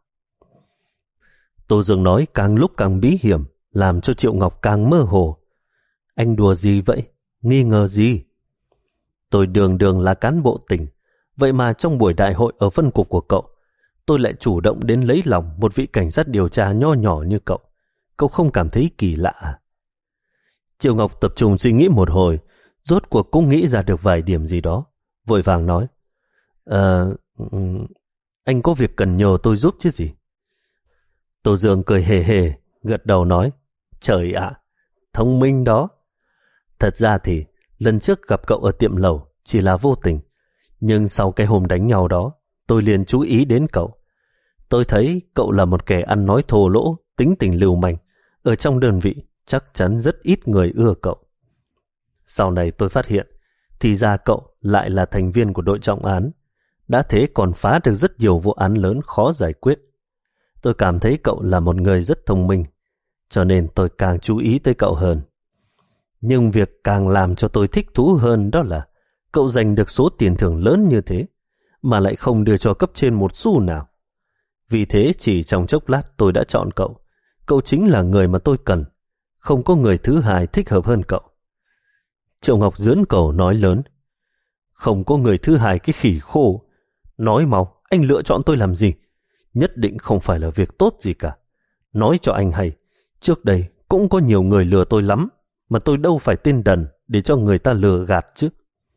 Tô Dương nói càng lúc càng bí hiểm, làm cho Triệu Ngọc càng mơ hồ. Anh đùa gì vậy? Nghi ngờ gì? Tôi đường đường là cán bộ tỉnh. Vậy mà trong buổi đại hội ở phân cục của cậu, tôi lại chủ động đến lấy lòng một vị cảnh sát điều tra nho nhỏ như cậu. Cậu không cảm thấy kỳ lạ à? Triệu Ngọc tập trung suy nghĩ một hồi, rốt cuộc cũng nghĩ ra được vài điểm gì đó, vội vàng nói, Ờ, anh có việc cần nhờ tôi giúp chứ gì? Tô Dương cười hề hề, gật đầu nói, trời ạ, thông minh đó. Thật ra thì lần trước gặp cậu ở tiệm lẩu chỉ là vô tình, nhưng sau cái hôm đánh nhau đó, tôi liền chú ý đến cậu. Tôi thấy cậu là một kẻ ăn nói thô lỗ, tính tình lưu manh, ở trong đơn vị chắc chắn rất ít người ưa cậu. Sau này tôi phát hiện, thì ra cậu lại là thành viên của đội trọng án, đã thế còn phá được rất nhiều vụ án lớn khó giải quyết. Tôi cảm thấy cậu là một người rất thông minh, cho nên tôi càng chú ý tới cậu hơn. Nhưng việc càng làm cho tôi thích thú hơn đó là cậu giành được số tiền thưởng lớn như thế, mà lại không đưa cho cấp trên một xu nào. Vì thế chỉ trong chốc lát tôi đã chọn cậu. Cậu chính là người mà tôi cần, không có người thứ hai thích hợp hơn cậu. Triệu Ngọc giỡn cầu nói lớn, không có người thứ hai cái khỉ khô. Nói mau, anh lựa chọn tôi làm gì? Nhất định không phải là việc tốt gì cả. Nói cho anh hay, trước đây cũng có nhiều người lừa tôi lắm, mà tôi đâu phải tên đần để cho người ta lừa gạt chứ.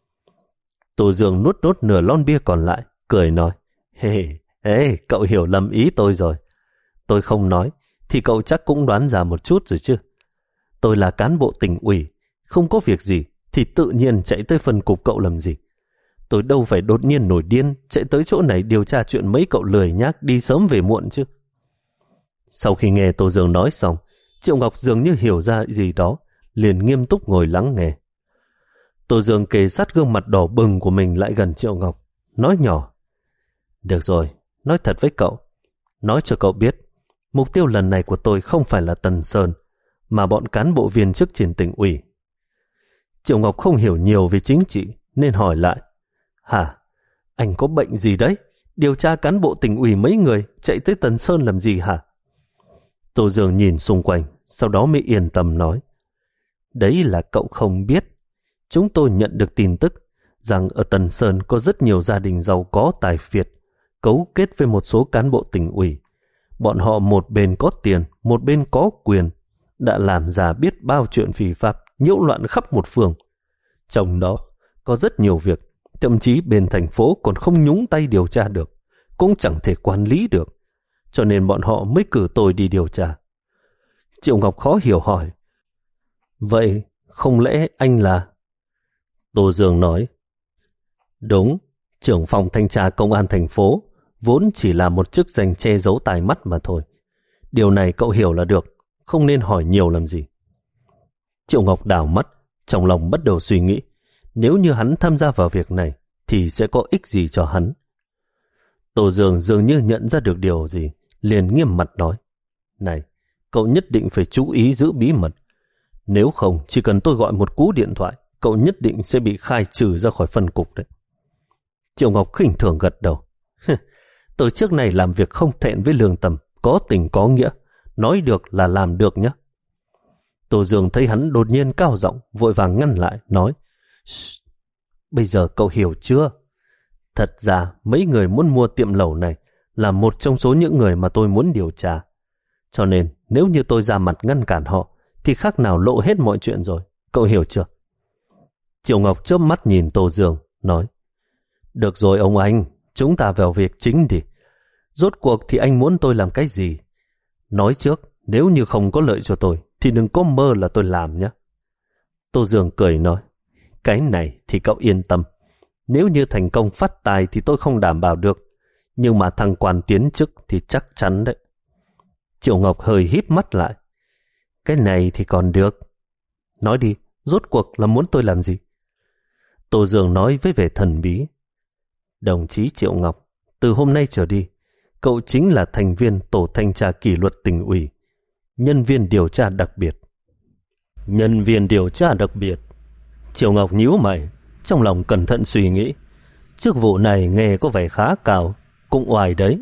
Tô Dương nuốt nốt nửa lon bia còn lại, cười nói, Hê, ê, cậu hiểu lầm ý tôi rồi. Tôi không nói, thì cậu chắc cũng đoán ra một chút rồi chứ. Tôi là cán bộ tỉnh ủy, không có việc gì, thì tự nhiên chạy tới phân cục cậu làm gì. Tôi đâu phải đột nhiên nổi điên, chạy tới chỗ này điều tra chuyện mấy cậu lười nhác đi sớm về muộn chứ. Sau khi nghe Tô Dương nói xong, Triệu Ngọc dường như hiểu ra gì đó, liền nghiêm túc ngồi lắng nghe. Tô Dương kề sát gương mặt đỏ bừng của mình lại gần Triệu Ngọc, nói nhỏ, được rồi, nói thật với cậu, nói cho cậu biết, mục tiêu lần này của tôi không phải là Tần Sơn, mà bọn cán bộ viên chức trên tỉnh ủy. Triệu Ngọc không hiểu nhiều về chính trị, nên hỏi lại, hả, anh có bệnh gì đấy? Điều tra cán bộ tỉnh ủy mấy người, chạy tới Tần Sơn làm gì hả? Tô Dương nhìn xung quanh, sau đó mới yên tâm nói, đấy là cậu không biết. Chúng tôi nhận được tin tức rằng ở Tần Sơn có rất nhiều gia đình giàu có tài phiệt, cấu kết với một số cán bộ tỉnh ủy. Bọn họ một bên có tiền, một bên có quyền, đã làm ra biết bao chuyện phi pháp, nhiễu loạn khắp một phường. Trong đó có rất nhiều việc, thậm chí bên thành phố còn không nhúng tay điều tra được, cũng chẳng thể quản lý được, cho nên bọn họ mới cử tôi đi điều tra. Triệu Ngọc khó hiểu hỏi, vậy không lẽ anh là... Tô Dương nói, đúng, trưởng phòng thanh tra công an thành phố, vốn chỉ là một chức danh che giấu tai mắt mà thôi. Điều này cậu hiểu là được, không nên hỏi nhiều làm gì. Triệu Ngọc đảo mắt, trong lòng bắt đầu suy nghĩ, nếu như hắn tham gia vào việc này, thì sẽ có ích gì cho hắn. Tô Dương dường như nhận ra được điều gì, liền nghiêm mặt nói, này, cậu nhất định phải chú ý giữ bí mật. Nếu không, chỉ cần tôi gọi một cú điện thoại, cậu nhất định sẽ bị khai trừ ra khỏi phân cục đấy. Triệu Ngọc khinh thường gật đầu. Tôi trước này làm việc không thẹn với lương tâm, có tình có nghĩa, nói được là làm được nhé. Tô Dương thấy hắn đột nhiên cao giọng, vội vàng ngăn lại, nói, bây giờ cậu hiểu chưa? Thật ra mấy người muốn mua tiệm lẩu này là một trong số những người mà tôi muốn điều tra. Cho nên nếu như tôi ra mặt ngăn cản họ, thì khác nào lộ hết mọi chuyện rồi, cậu hiểu chưa? Triệu Ngọc chớp mắt nhìn Tô Dương, nói, được rồi ông anh, chúng ta vào việc chính đi. Rốt cuộc thì anh muốn tôi làm cái gì? Nói trước, nếu như không có lợi cho tôi, thì đừng có mơ là tôi làm nhé. Tô Dương cười nói, cái này thì cậu yên tâm. Nếu như thành công phát tài thì tôi không đảm bảo được, nhưng mà thăng quan tiến chức thì chắc chắn đấy. Triệu Ngọc hơi híp mắt lại, cái này thì còn được. Nói đi, rốt cuộc là muốn tôi làm gì? Tô Dương nói với vẻ thần bí, đồng chí Triệu Ngọc, từ hôm nay trở đi, cậu chính là thành viên tổ thanh tra kỷ luật tỉnh ủy, nhân viên điều tra đặc biệt. Nhân viên điều tra đặc biệt? Triệu Ngọc nhíu mày, trong lòng cẩn thận suy nghĩ, chức vụ này nghe có vẻ khá cao, cũng oai đấy.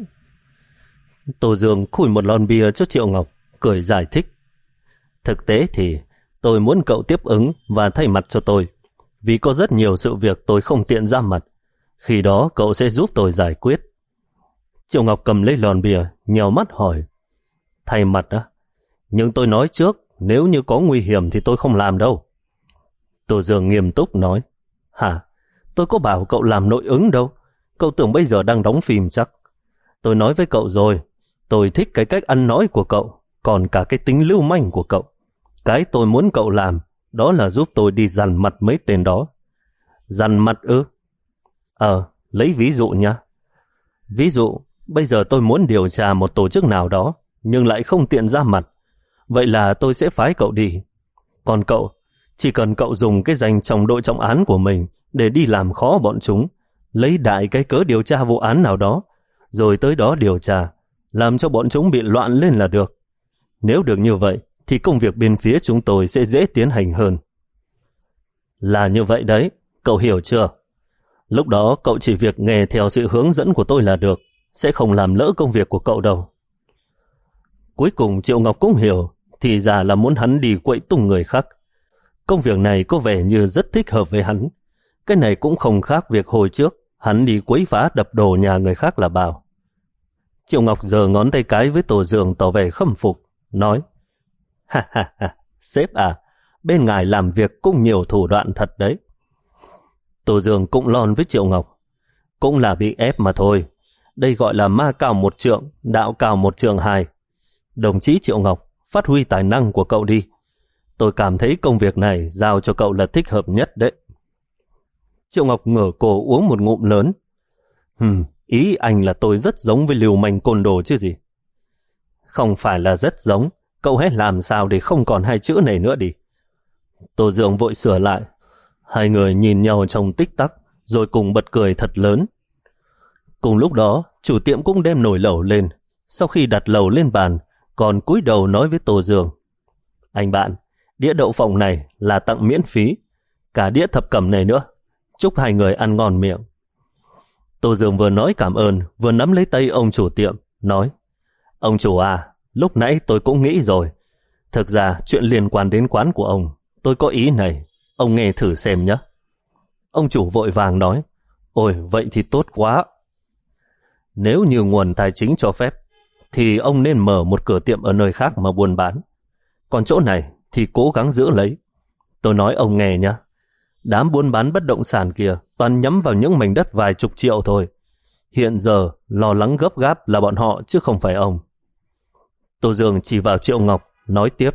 Tô Dương khui một lon bia cho Triệu Ngọc, cười giải thích, thực tế thì tôi muốn cậu tiếp ứng và thay mặt cho tôi, vì có rất nhiều sự việc tôi không tiện ra mặt, khi đó cậu sẽ giúp tôi giải quyết. Triệu Ngọc cầm lấy lon bia, nhèo mắt hỏi, thay mặt á? Nhưng tôi nói trước, nếu như có nguy hiểm thì tôi không làm đâu. Tô Dương nghiêm túc nói, hả? Tôi có bảo cậu làm nội ứng đâu, cậu tưởng bây giờ đang đóng phim chắc. Tôi nói với cậu rồi, tôi thích cái cách ăn nói của cậu, còn cả cái tính lưu manh của cậu. Cái tôi muốn cậu làm, đó là giúp tôi đi dằn mặt mấy tên đó. Dằn mặt ư? Ờ, lấy ví dụ nha. Ví dụ, bây giờ tôi muốn điều tra một tổ chức nào đó, nhưng lại không tiện ra mặt. Vậy là tôi sẽ phái cậu đi. Còn cậu, chỉ cần cậu dùng cái danh trong đội trọng án của mình để đi làm khó bọn chúng, lấy đại cái cớ điều tra vụ án nào đó, rồi tới đó điều tra, làm cho bọn chúng bị loạn lên là được. Nếu được như vậy, thì công việc bên phía chúng tôi sẽ dễ tiến hành hơn. Là như vậy đấy, cậu hiểu chưa? Lúc đó cậu chỉ việc nghe theo sự hướng dẫn của tôi là được, sẽ không làm lỡ công việc của cậu đâu. Cuối cùng Triệu Ngọc cũng hiểu, thì ra là muốn hắn đi quậy tung người khác. Công việc này có vẻ như rất thích hợp với hắn. Cái này cũng không khác việc hồi trước hắn đi quấy phá đập đồ nhà người khác là bao. Triệu Ngọc giơ ngón tay cái với Tô Dương tỏ vẻ khâm phục, nói, ha ha ha, sếp à, bên ngài làm việc cũng nhiều thủ đoạn thật đấy. Tô Dương cũng lon với Triệu Ngọc. Cũng là bị ép mà thôi. Đây gọi là ma cao một trượng, đạo cao một trượng hai. Đồng chí Triệu Ngọc, phát huy tài năng của cậu đi. Tôi cảm thấy công việc này giao cho cậu là thích hợp nhất đấy. Triệu Ngọc ngửa cổ uống một ngụm lớn. Hừm, ý anh là tôi rất giống với lưu manh côn đồ chứ gì. Không phải là rất giống, cậu hãy làm sao để không còn hai chữ này nữa đi. Tô Dương vội sửa lại. Hai người nhìn nhau trong tích tắc, rồi cùng bật cười thật lớn. Cùng lúc đó, chủ tiệm cũng đem nồi lẩu lên. Sau khi đặt lẩu lên bàn, còn cúi đầu nói với Tô Dương. Anh bạn, đĩa đậu phộng này là tặng miễn phí, cả đĩa thập cẩm này nữa. Chúc hai người ăn ngon miệng. Tô Dương vừa nói cảm ơn, vừa nắm lấy tay ông chủ tiệm, nói. Ông chủ à, lúc nãy tôi cũng nghĩ rồi. Thực ra chuyện liên quan đến quán của ông, tôi có ý này, ông nghe thử xem nhé. Ông chủ vội vàng nói. Ôi, vậy thì tốt quá. Nếu như nguồn tài chính cho phép, thì ông nên mở một cửa tiệm ở nơi khác mà buôn bán. Còn chỗ này thì cố gắng giữ lấy. Tôi nói ông nghe nhé. Đám buôn bán bất động sản kia toàn nhắm vào những mảnh đất vài chục triệu thôi. Hiện giờ lo lắng gấp gáp là bọn họ chứ không phải ông. Tô Dương chỉ vào Triệu Ngọc, nói tiếp.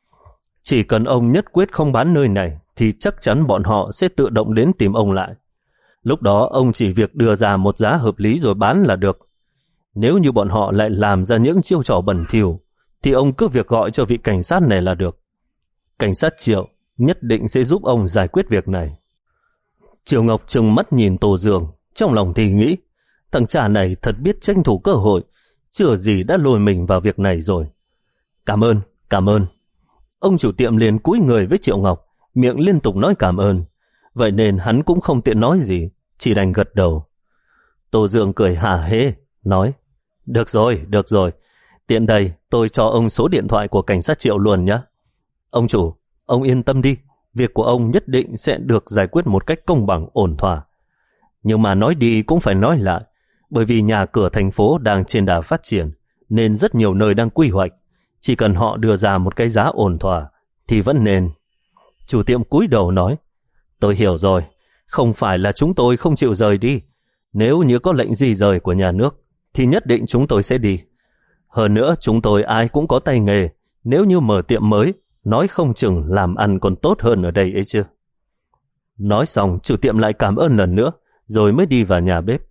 Chỉ cần ông nhất quyết không bán nơi này thì chắc chắn bọn họ sẽ tự động đến tìm ông lại. Lúc đó ông chỉ việc đưa ra một giá hợp lý rồi bán là được. Nếu như bọn họ lại làm ra những chiêu trò bẩn thỉu thì ông cứ việc gọi cho vị cảnh sát này là được. Cảnh sát Triệu nhất định sẽ giúp ông giải quyết việc này. Triệu Ngọc trừng mắt nhìn Tô Dương, trong lòng thì nghĩ, thằng cha này thật biết tranh thủ cơ hội, chưa gì đã lôi mình vào việc này rồi. Cảm ơn, cảm ơn. Ông chủ tiệm liền cúi người với Triệu Ngọc, miệng liên tục nói cảm ơn. Vậy nên hắn cũng không tiện nói gì, chỉ đành gật đầu. Tô Dương cười hả hê, nói, được rồi, được rồi, tiện đây tôi cho ông số điện thoại của cảnh sát Triệu luôn nhé. Ông chủ, ông yên tâm đi, việc của ông nhất định sẽ được giải quyết một cách công bằng ổn thỏa. Nhưng mà nói đi cũng phải nói lại, bởi vì nhà cửa thành phố đang trên đà phát triển, nên rất nhiều nơi đang quy hoạch. Chỉ cần họ đưa ra một cái giá ổn thỏa, thì vẫn nên. Chủ tiệm cúi đầu nói, tôi hiểu rồi, không phải là chúng tôi không chịu rời đi. Nếu như có lệnh di rời của nhà nước, thì nhất định chúng tôi sẽ đi. Hơn nữa chúng tôi ai cũng có tay nghề, nếu như mở tiệm mới, nói không chừng làm ăn còn tốt hơn ở đây ấy chứ. Nói xong, chủ tiệm lại cảm ơn lần nữa, rồi mới đi vào nhà bếp.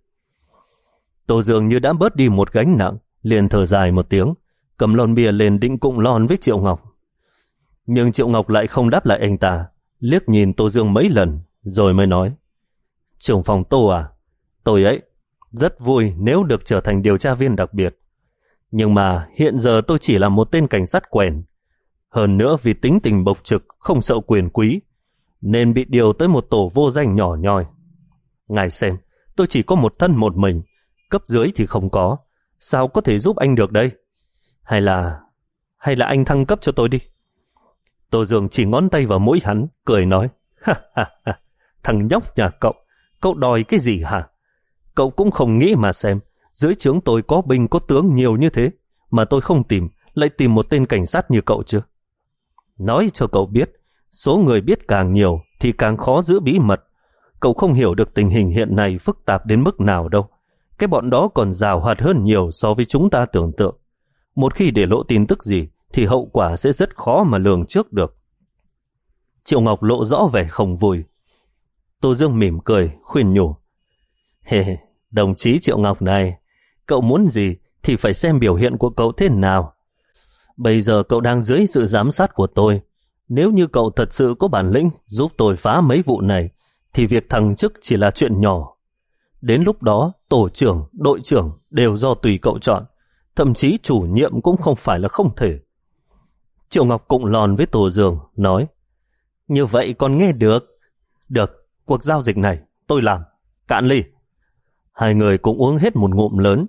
Tô Dương như đã bớt đi một gánh nặng, liền thở dài một tiếng, cầm lon bia lên định cùng lon với Triệu Ngọc. Nhưng Triệu Ngọc lại không đáp lại anh ta, liếc nhìn Tô Dương mấy lần, rồi mới nói, trưởng phòng Tô à, tôi ấy rất vui nếu được trở thành điều tra viên đặc biệt. Nhưng mà hiện giờ tôi chỉ là một tên cảnh sát quèn. Hơn nữa vì tính tình bộc trực, không sợ quyền quý, nên bị điều tới một tổ vô danh nhỏ nhoi. Ngài xem, tôi chỉ có một thân một mình, cấp dưới thì không có, sao có thể giúp anh được đây? Hay là... hay là anh thăng cấp cho tôi đi. Tô Dương chỉ ngón tay vào mũi hắn, cười nói, ha ha ha, thằng nhóc nhà cậu, cậu đòi cái gì hả? Cậu cũng không nghĩ mà xem, dưới trướng tôi có binh có tướng nhiều như thế, mà tôi không tìm, lại tìm một tên cảnh sát như cậu chưa? Nói cho cậu biết, số người biết càng nhiều thì càng khó giữ bí mật. Cậu không hiểu được tình hình hiện nay phức tạp đến mức nào đâu. Cái bọn đó còn giàu hoạt hơn nhiều so với chúng ta tưởng tượng. Một khi để lộ tin tức gì thì hậu quả sẽ rất khó mà lường trước được. Triệu Ngọc lộ rõ vẻ không vui. Tô Dương mỉm cười, khuyên nhủ. Hề, hey, đồng chí Triệu Ngọc này, cậu muốn gì thì phải xem biểu hiện của cậu thế nào. Bây giờ cậu đang dưới sự giám sát của tôi. Nếu như cậu thật sự có bản lĩnh giúp tôi phá mấy vụ này, thì việc thăng chức chỉ là chuyện nhỏ. Đến lúc đó, tổ trưởng, đội trưởng đều do tùy cậu chọn. Thậm chí chủ nhiệm cũng không phải là không thể. Triệu Ngọc cụng lòn với Tô Dương, nói, như vậy còn nghe được. Được, cuộc giao dịch này tôi làm. Cạn ly. Hai người cũng uống hết một ngụm lớn.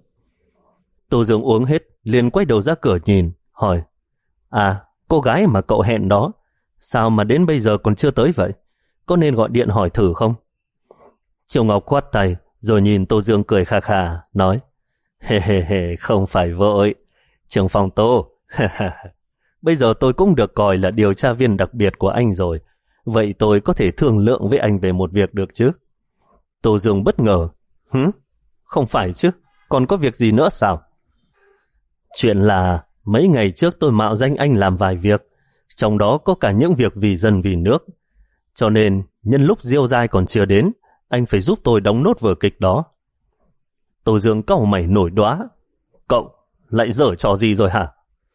Tô Dương uống hết, liền quay đầu ra cửa nhìn, hỏi, à, cô gái mà cậu hẹn đó, sao mà đến bây giờ còn chưa tới vậy? Có nên gọi điện hỏi thử không? Triệu Ngọc khoát tay, rồi nhìn Tô Dương cười khà khà, nói, hề hề hề, không phải vội. Trưởng phòng Tô, Bây giờ tôi cũng được coi là điều tra viên đặc biệt của anh rồi. Vậy tôi có thể thương lượng với anh về một việc được chứ? Tô Dương bất ngờ. Hứ? Không phải chứ, còn có việc gì nữa sao? Chuyện là mấy ngày trước tôi mạo danh anh làm vài việc, trong đó có cả những việc vì dân vì nước. Cho nên, nhân lúc Diêu Giai còn chưa đến, anh phải giúp tôi đóng nốt vở kịch đó. Tô Dương cau mày nổi đoá. Cậu lại giở trò gì rồi hả?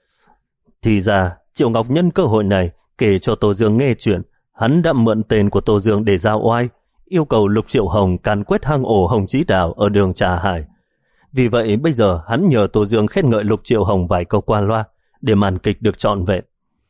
Thì ra, Triệu Ngọc nhân cơ hội này kể cho Tô Dương nghe chuyện hắn đã mượn tên của Tô Dương để giao oai, yêu cầu Lục Triệu Hồng càn quét hang ổ Hồng Chí Đào ở đường Trà Hải. Vì vậy bây giờ hắn nhờ Tô Dương khen ngợi Lục Triệu Hồng vài câu qua loa để màn kịch được trọn vẹn.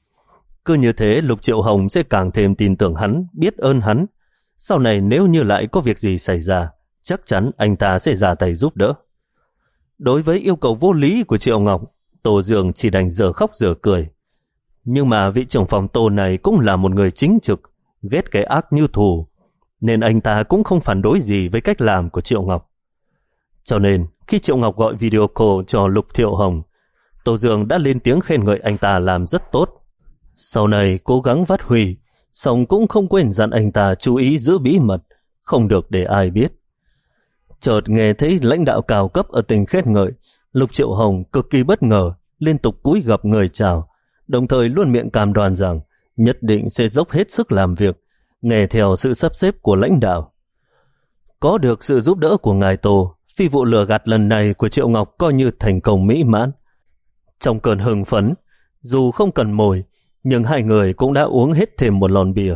Cứ như thế Lục Triệu Hồng sẽ càng thêm tin tưởng hắn, biết ơn hắn. Sau này nếu như lại có việc gì xảy ra, chắc chắn anh ta sẽ ra tay giúp đỡ. Đối với yêu cầu vô lý của Triệu Ngọc, Tô Dương chỉ đành dở khóc dở cười. Nhưng mà vị trưởng phòng Tô này cũng là một người chính trực, ghét cái ác như thù, nên anh ta cũng không phản đối gì với cách làm của Triệu Ngọc. Cho nên khi Triệu Ngọc gọi video call cho Lục Thiệu Hồng, Tô Dương đã lên tiếng khen ngợi anh ta làm rất tốt. Sau này cố gắng phát huy, song cũng không quên dặn anh ta chú ý giữ bí mật, không được để ai biết. Chợt nghe thấy lãnh đạo cao cấp ở tỉnh khen ngợi, Lục Triệu Hồng cực kỳ bất ngờ, liên tục cúi gập người chào, đồng thời luôn miệng cam đoan rằng nhất định sẽ dốc hết sức làm việc, nghe theo sự sắp xếp của lãnh đạo. Có được sự giúp đỡ của ngài Tô, phi vụ lừa gạt lần này của Triệu Ngọc coi như thành công mỹ mãn. Trong cơn hưng phấn, dù không cần mồi, nhưng hai người cũng đã uống hết thêm một lon bia.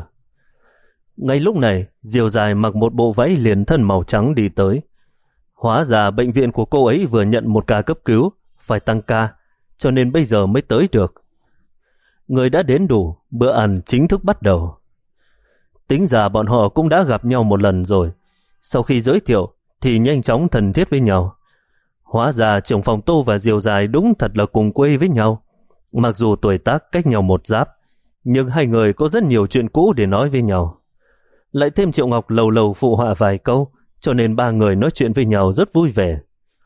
Ngay lúc này, Diêu Giai mặc một bộ váy liền thân màu trắng đi tới. Hóa ra bệnh viện của cô ấy vừa nhận một ca cấp cứu, phải tăng ca, cho nên bây giờ mới tới được. Người đã đến đủ, bữa ăn chính thức bắt đầu. Tính ra bọn họ cũng đã gặp nhau một lần rồi. Sau khi giới thiệu thì nhanh chóng thân thiết với nhau. Hóa ra trưởng phòng Tô và Diêu Giai đúng thật là cùng quê với nhau. Mặc dù tuổi tác cách nhau một giáp, nhưng hai người có rất nhiều chuyện cũ để nói với nhau. Lại thêm Triệu Ngọc lâu lâu phụ họa vài câu, cho nên ba người nói chuyện với nhau rất vui vẻ.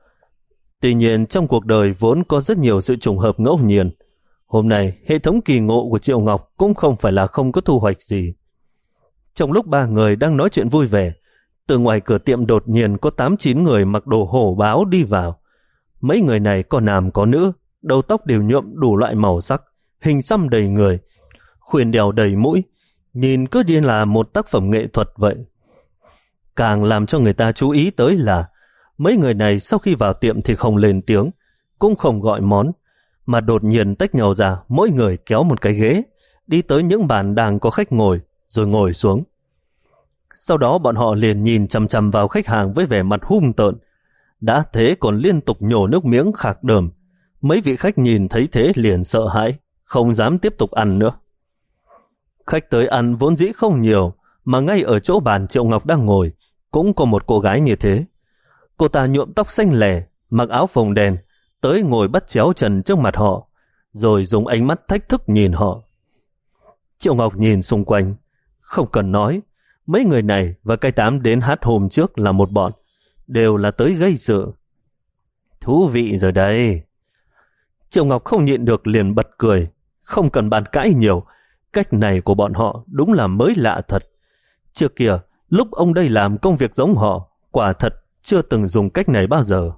Tuy nhiên trong cuộc đời vốn có rất nhiều sự trùng hợp ngẫu nhiên. Hôm nay hệ thống kỳ ngộ của Triệu Ngọc cũng không phải là không có thu hoạch gì. Trong lúc ba người đang nói chuyện vui vẻ, từ ngoài cửa tiệm đột nhiên có tám chín người mặc đồ hổ báo đi vào. Mấy người này có nam có nữ, đầu tóc đều nhuộm đủ loại màu sắc, hình xăm đầy người, khuyên đèo đầy mũi, nhìn cứ như là một tác phẩm nghệ thuật vậy. Càng làm cho người ta chú ý tới là mấy người này sau khi vào tiệm thì không lên tiếng, cũng không gọi món, mà đột nhiên tách nhau ra, mỗi người kéo một cái ghế, đi tới những bàn đang có khách ngồi, rồi ngồi xuống. Sau đó bọn họ liền nhìn chằm chằm vào khách hàng với vẻ mặt hung tợn, đã thế còn liên tục nhổ nước miếng khạc đờm. Mấy vị khách nhìn thấy thế liền sợ hãi, không dám tiếp tục ăn nữa. Khách tới ăn vốn dĩ không nhiều, mà ngay ở chỗ bàn Triệu Ngọc đang ngồi, cũng có một cô gái như thế. Cô ta nhuộm tóc xanh lè, mặc áo phồng đen, tới ngồi bắt chéo chân trước mặt họ, rồi dùng ánh mắt thách thức nhìn họ. Triệu Ngọc nhìn xung quanh, không cần nói, mấy người này và cái đám đến hát hôm trước là một bọn, đều là tới gây sự. Thú vị rồi đây. Triệu Ngọc không nhịn được liền bật cười, không cần bàn cãi nhiều, cách này của bọn họ đúng là mới lạ thật. Trước kia, lúc ông đây làm công việc giống họ, quả thật chưa từng dùng cách này bao giờ.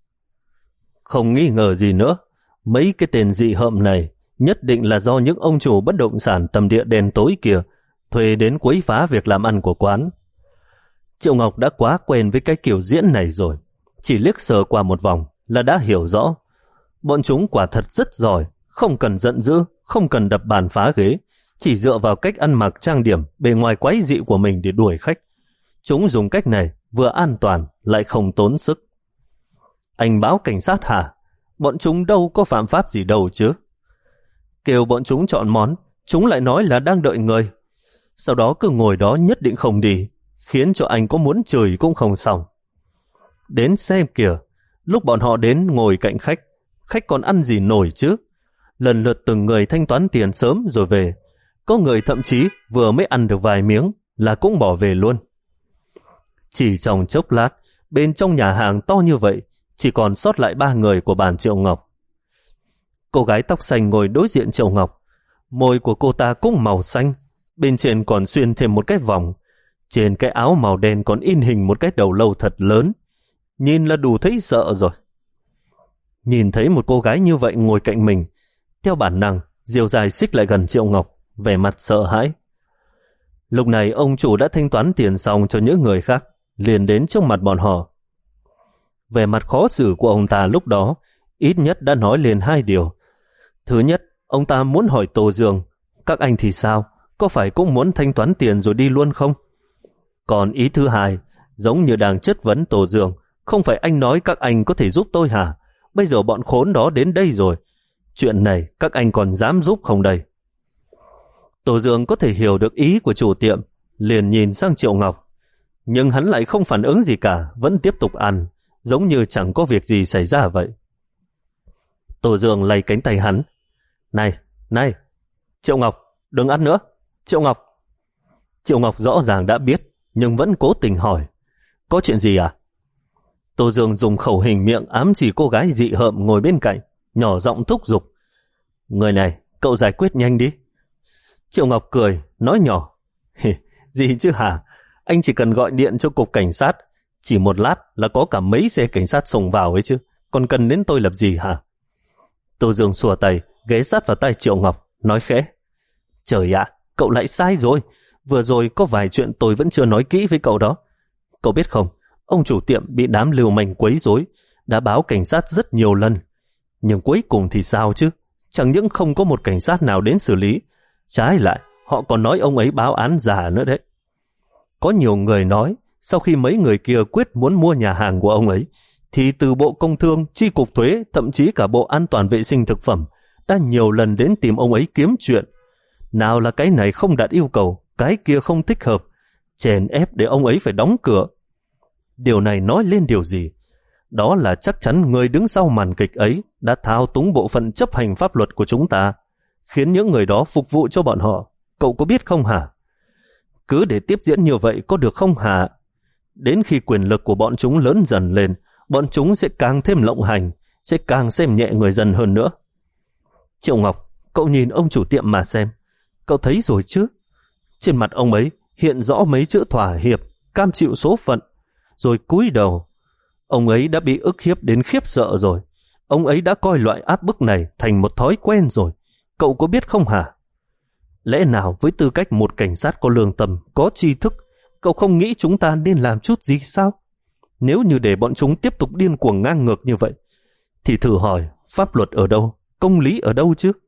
Không nghi ngờ gì nữa, mấy cái tên dị hợm này nhất định là do những ông chủ bất động sản tầm địa đen tối kia thuê đến quấy phá việc làm ăn của quán. Triệu Ngọc đã quá quen với cái kiểu diễn này rồi, chỉ liếc sờ qua một vòng là đã hiểu rõ. Bọn chúng quả thật rất giỏi, không cần giận dữ, không cần đập bàn phá ghế, chỉ dựa vào cách ăn mặc trang điểm, bề ngoài quái dị của mình để đuổi khách. Chúng dùng cách này vừa an toàn lại không tốn sức. Anh báo cảnh sát hả? Bọn chúng đâu có phạm pháp gì đâu chứ. Kêu bọn chúng chọn món, chúng lại nói là đang đợi người. Sau đó cứ ngồi đó nhất định không đi, khiến cho anh có muốn chửi cũng không xong. Đến xem kìa, lúc bọn họ đến ngồi cạnh khách, khách còn ăn gì nổi chứ. Lần lượt từng người thanh toán tiền sớm rồi về. Có người thậm chí vừa mới ăn được vài miếng là cũng bỏ về luôn. Chỉ trong chốc lát, bên trong nhà hàng to như vậy, chỉ còn sót lại ba người của bàn Triệu Ngọc. Cô gái tóc xanh ngồi đối diện Triệu Ngọc. Môi của cô ta cũng màu xanh, bên trên còn xuyên thêm một cái vòng. Trên cái áo màu đen còn in hình một cái đầu lâu thật lớn. Nhìn là đủ thấy sợ rồi. Nhìn thấy một cô gái như vậy ngồi cạnh mình, theo bản năng, Diều Dài xích lại gần Triệu Ngọc, vẻ mặt sợ hãi. Lúc này ông chủ đã thanh toán tiền xong cho những người khác, liền đến trước mặt bọn họ. Vẻ mặt khó xử của ông ta lúc đó, ít nhất đã nói liền hai điều. Thứ nhất, ông ta muốn hỏi Tô Dương, các anh thì sao? Có phải cũng muốn thanh toán tiền rồi đi luôn không? Còn ý thứ hai, giống như đang chất vấn Tô Dương, không phải anh nói các anh có thể giúp tôi hả? Bây giờ bọn khốn đó đến đây rồi. Chuyện này các anh còn dám giúp không đây? Tô Dương có thể hiểu được ý của chủ tiệm, liền nhìn sang Triệu Ngọc. Nhưng hắn lại không phản ứng gì cả, vẫn tiếp tục ăn, giống như chẳng có việc gì xảy ra vậy. Tô Dương lay cánh tay hắn. Này, này, Triệu Ngọc, đừng ăn nữa. Triệu Ngọc. Triệu Ngọc rõ ràng đã biết, nhưng vẫn cố tình hỏi. Có chuyện gì à? Tô Dương dùng khẩu hình miệng ám chỉ cô gái dị hợm ngồi bên cạnh, nhỏ giọng thúc giục. Người này, cậu giải quyết nhanh đi. Triệu Ngọc cười, nói nhỏ. Gì chứ hả? Anh chỉ cần gọi điện cho cục cảnh sát, chỉ một lát là có cả mấy xe cảnh sát xông vào ấy chứ, còn cần đến tôi làm gì hả? Tô Dương xua tay, ghé sát vào tay Triệu Ngọc, nói khẽ. Trời ạ, cậu lại sai rồi. Vừa rồi có vài chuyện tôi vẫn chưa nói kỹ với cậu đó. Cậu biết không, ông chủ tiệm bị đám lưu manh quấy rối, đã báo cảnh sát rất nhiều lần. Nhưng cuối cùng thì sao chứ? Chẳng những không có một cảnh sát nào đến xử lý, trái lại, họ còn nói ông ấy báo án giả nữa đấy. Có nhiều người nói, sau khi mấy người kia quyết muốn mua nhà hàng của ông ấy, thì từ Bộ Công Thương, Chi cục Thuế, thậm chí cả Bộ An toàn vệ sinh thực phẩm đã nhiều lần đến tìm ông ấy kiếm chuyện. Nào là cái này không đạt yêu cầu, cái kia không thích hợp, chèn ép để ông ấy phải đóng cửa. Điều này nói lên điều gì? Đó là chắc chắn người đứng sau màn kịch ấy đã thao túng bộ phận chấp hành pháp luật của chúng ta, khiến những người đó phục vụ cho bọn họ. Cậu có biết không hả? Cứ để tiếp diễn như vậy có được không hả? Đến khi quyền lực của bọn chúng lớn dần lên, bọn chúng sẽ càng thêm lộng hành, sẽ càng xem nhẹ người dân hơn nữa. Triệu Ngọc, cậu nhìn ông chủ tiệm mà xem. Cậu thấy rồi chứ? Trên mặt ông ấy hiện rõ mấy chữ thỏa hiệp, cam chịu số phận, rồi cúi đầu. Ông ấy đã bị ức hiếp đến khiếp sợ rồi. Ông ấy đã coi loại áp bức này thành một thói quen rồi. Cậu có biết không hả? Lẽ nào với tư cách một cảnh sát có lương tâm, có tri thức, cậu không nghĩ chúng ta nên làm chút gì sao? Nếu như để bọn chúng tiếp tục điên cuồng ngang ngược như vậy, thì thử hỏi pháp luật ở đâu, công lý ở đâu chứ?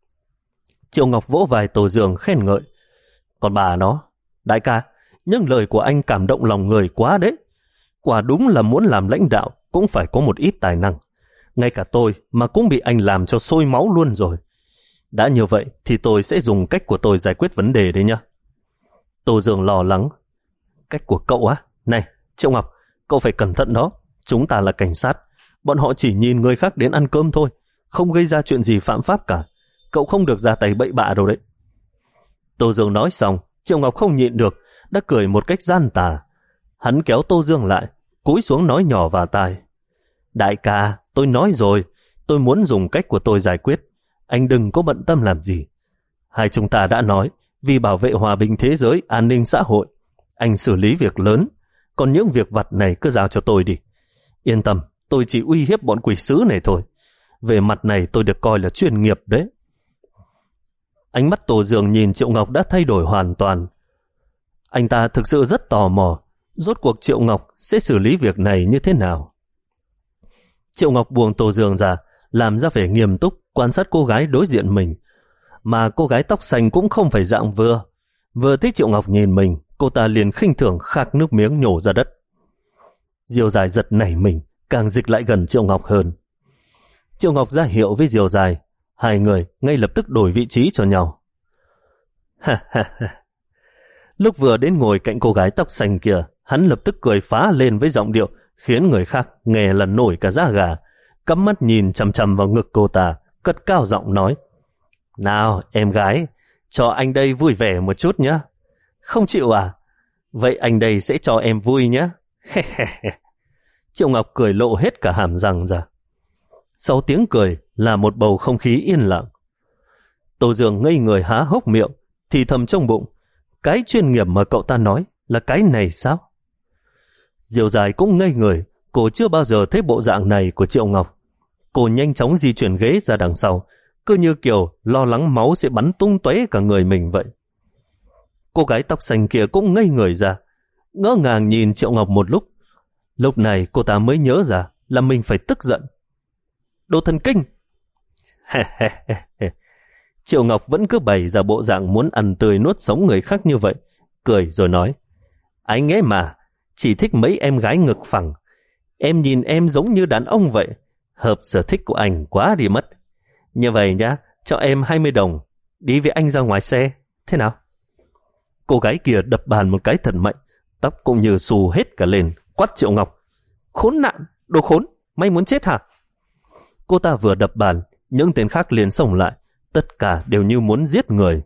Triệu Ngọc vỗ vai Tô Dương khen ngợi. Còn bà nó, đại ca, những lời của anh cảm động lòng người quá đấy. Quả đúng là muốn làm lãnh đạo cũng phải có một ít tài năng. Ngay cả tôi mà cũng bị anh làm cho sôi máu luôn rồi. Đã như vậy thì tôi sẽ dùng cách của tôi giải quyết vấn đề đấy nhá. Tô Dương lo lắng. Cách của cậu á? Này, Triệu Ngọc, cậu phải cẩn thận đó. Chúng ta là cảnh sát. Bọn họ chỉ nhìn người khác đến ăn cơm thôi, không gây ra chuyện gì phạm pháp cả. Cậu không được ra tay bậy bạ đâu đấy. Tô Dương nói xong, Triệu Ngọc không nhịn được, đã cười một cách gian tà. Hắn kéo Tô Dương lại, cúi xuống nói nhỏ vào tai. Đại ca, tôi nói rồi, tôi muốn dùng cách của tôi giải quyết. Anh đừng có bận tâm làm gì. Hai chúng ta đã nói, vì bảo vệ hòa bình thế giới, an ninh xã hội, anh xử lý việc lớn, còn những việc vặt này cứ giao cho tôi đi. Yên tâm, tôi chỉ uy hiếp bọn quỷ sứ này thôi. Về mặt này tôi được coi là chuyên nghiệp đấy. Ánh mắt Tô Dương nhìn Triệu Ngọc đã thay đổi hoàn toàn. Anh ta thực sự rất tò mò, rốt cuộc Triệu Ngọc sẽ xử lý việc này như thế nào. Triệu Ngọc buông Tô Dương ra, làm ra vẻ nghiêm túc quan sát cô gái đối diện mình. Mà cô gái tóc xanh cũng không phải dạng vừa. Vừa thấy Triệu Ngọc nhìn mình, cô ta liền khinh thường khạc nước miếng nhổ ra đất. Diều Dài giật nảy mình, càng dịch lại gần Triệu Ngọc hơn. Triệu Ngọc ra hiệu với Diều Dài, hai người ngay lập tức đổi vị trí cho nhau. Ha ha ha. Lúc vừa đến ngồi cạnh cô gái tóc xanh kia, hắn lập tức cười phá lên với giọng điệu khiến người khác nghe là nổi cả da gà, cắm mắt nhìn chằm chằm vào ngực cô ta, cất cao giọng nói: Nào em gái, cho anh đây vui vẻ một chút nhé. Không chịu à? Vậy anh đây sẽ cho em vui nhé. Triệu Ngọc cười lộ hết cả hàm răng ra. Sau tiếng cười, là một bầu không khí yên lặng. Tô Dương ngây người há hốc miệng, thì thầm trong bụng, cái chuyên nghiệp mà cậu ta nói là cái này sao? Diều Dài cũng ngây người, cô chưa bao giờ thấy bộ dạng này của Triệu Ngọc. Cô nhanh chóng di chuyển ghế ra đằng sau, cứ như kiểu lo lắng máu sẽ bắn tung tóe cả người mình vậy. Cô gái tóc xanh kia cũng ngây người ra, ngỡ ngàng nhìn Triệu Ngọc một lúc. Lúc này cô ta mới nhớ ra là mình phải tức giận. Đồ thần kinh! Triệu Ngọc vẫn cứ bày ra bộ dạng muốn ăn tươi nuốt sống người khác như vậy, cười rồi nói, anh ấy mà, chỉ thích mấy em gái ngực phẳng. Em nhìn em giống như đàn ông vậy, hợp sở thích của anh quá đi mất. Như vậy nhá, cho em hai mươi đồng, đi với anh ra ngoài xe, thế nào? Cô gái kia đập bàn một cái thật mạnh, tóc cũng như xù hết cả lên, quát Triệu Ngọc, khốn nạn, đồ khốn, mày muốn chết hả? Cô ta vừa đập bàn, những tên khác liền xông lại, tất cả đều như muốn giết người.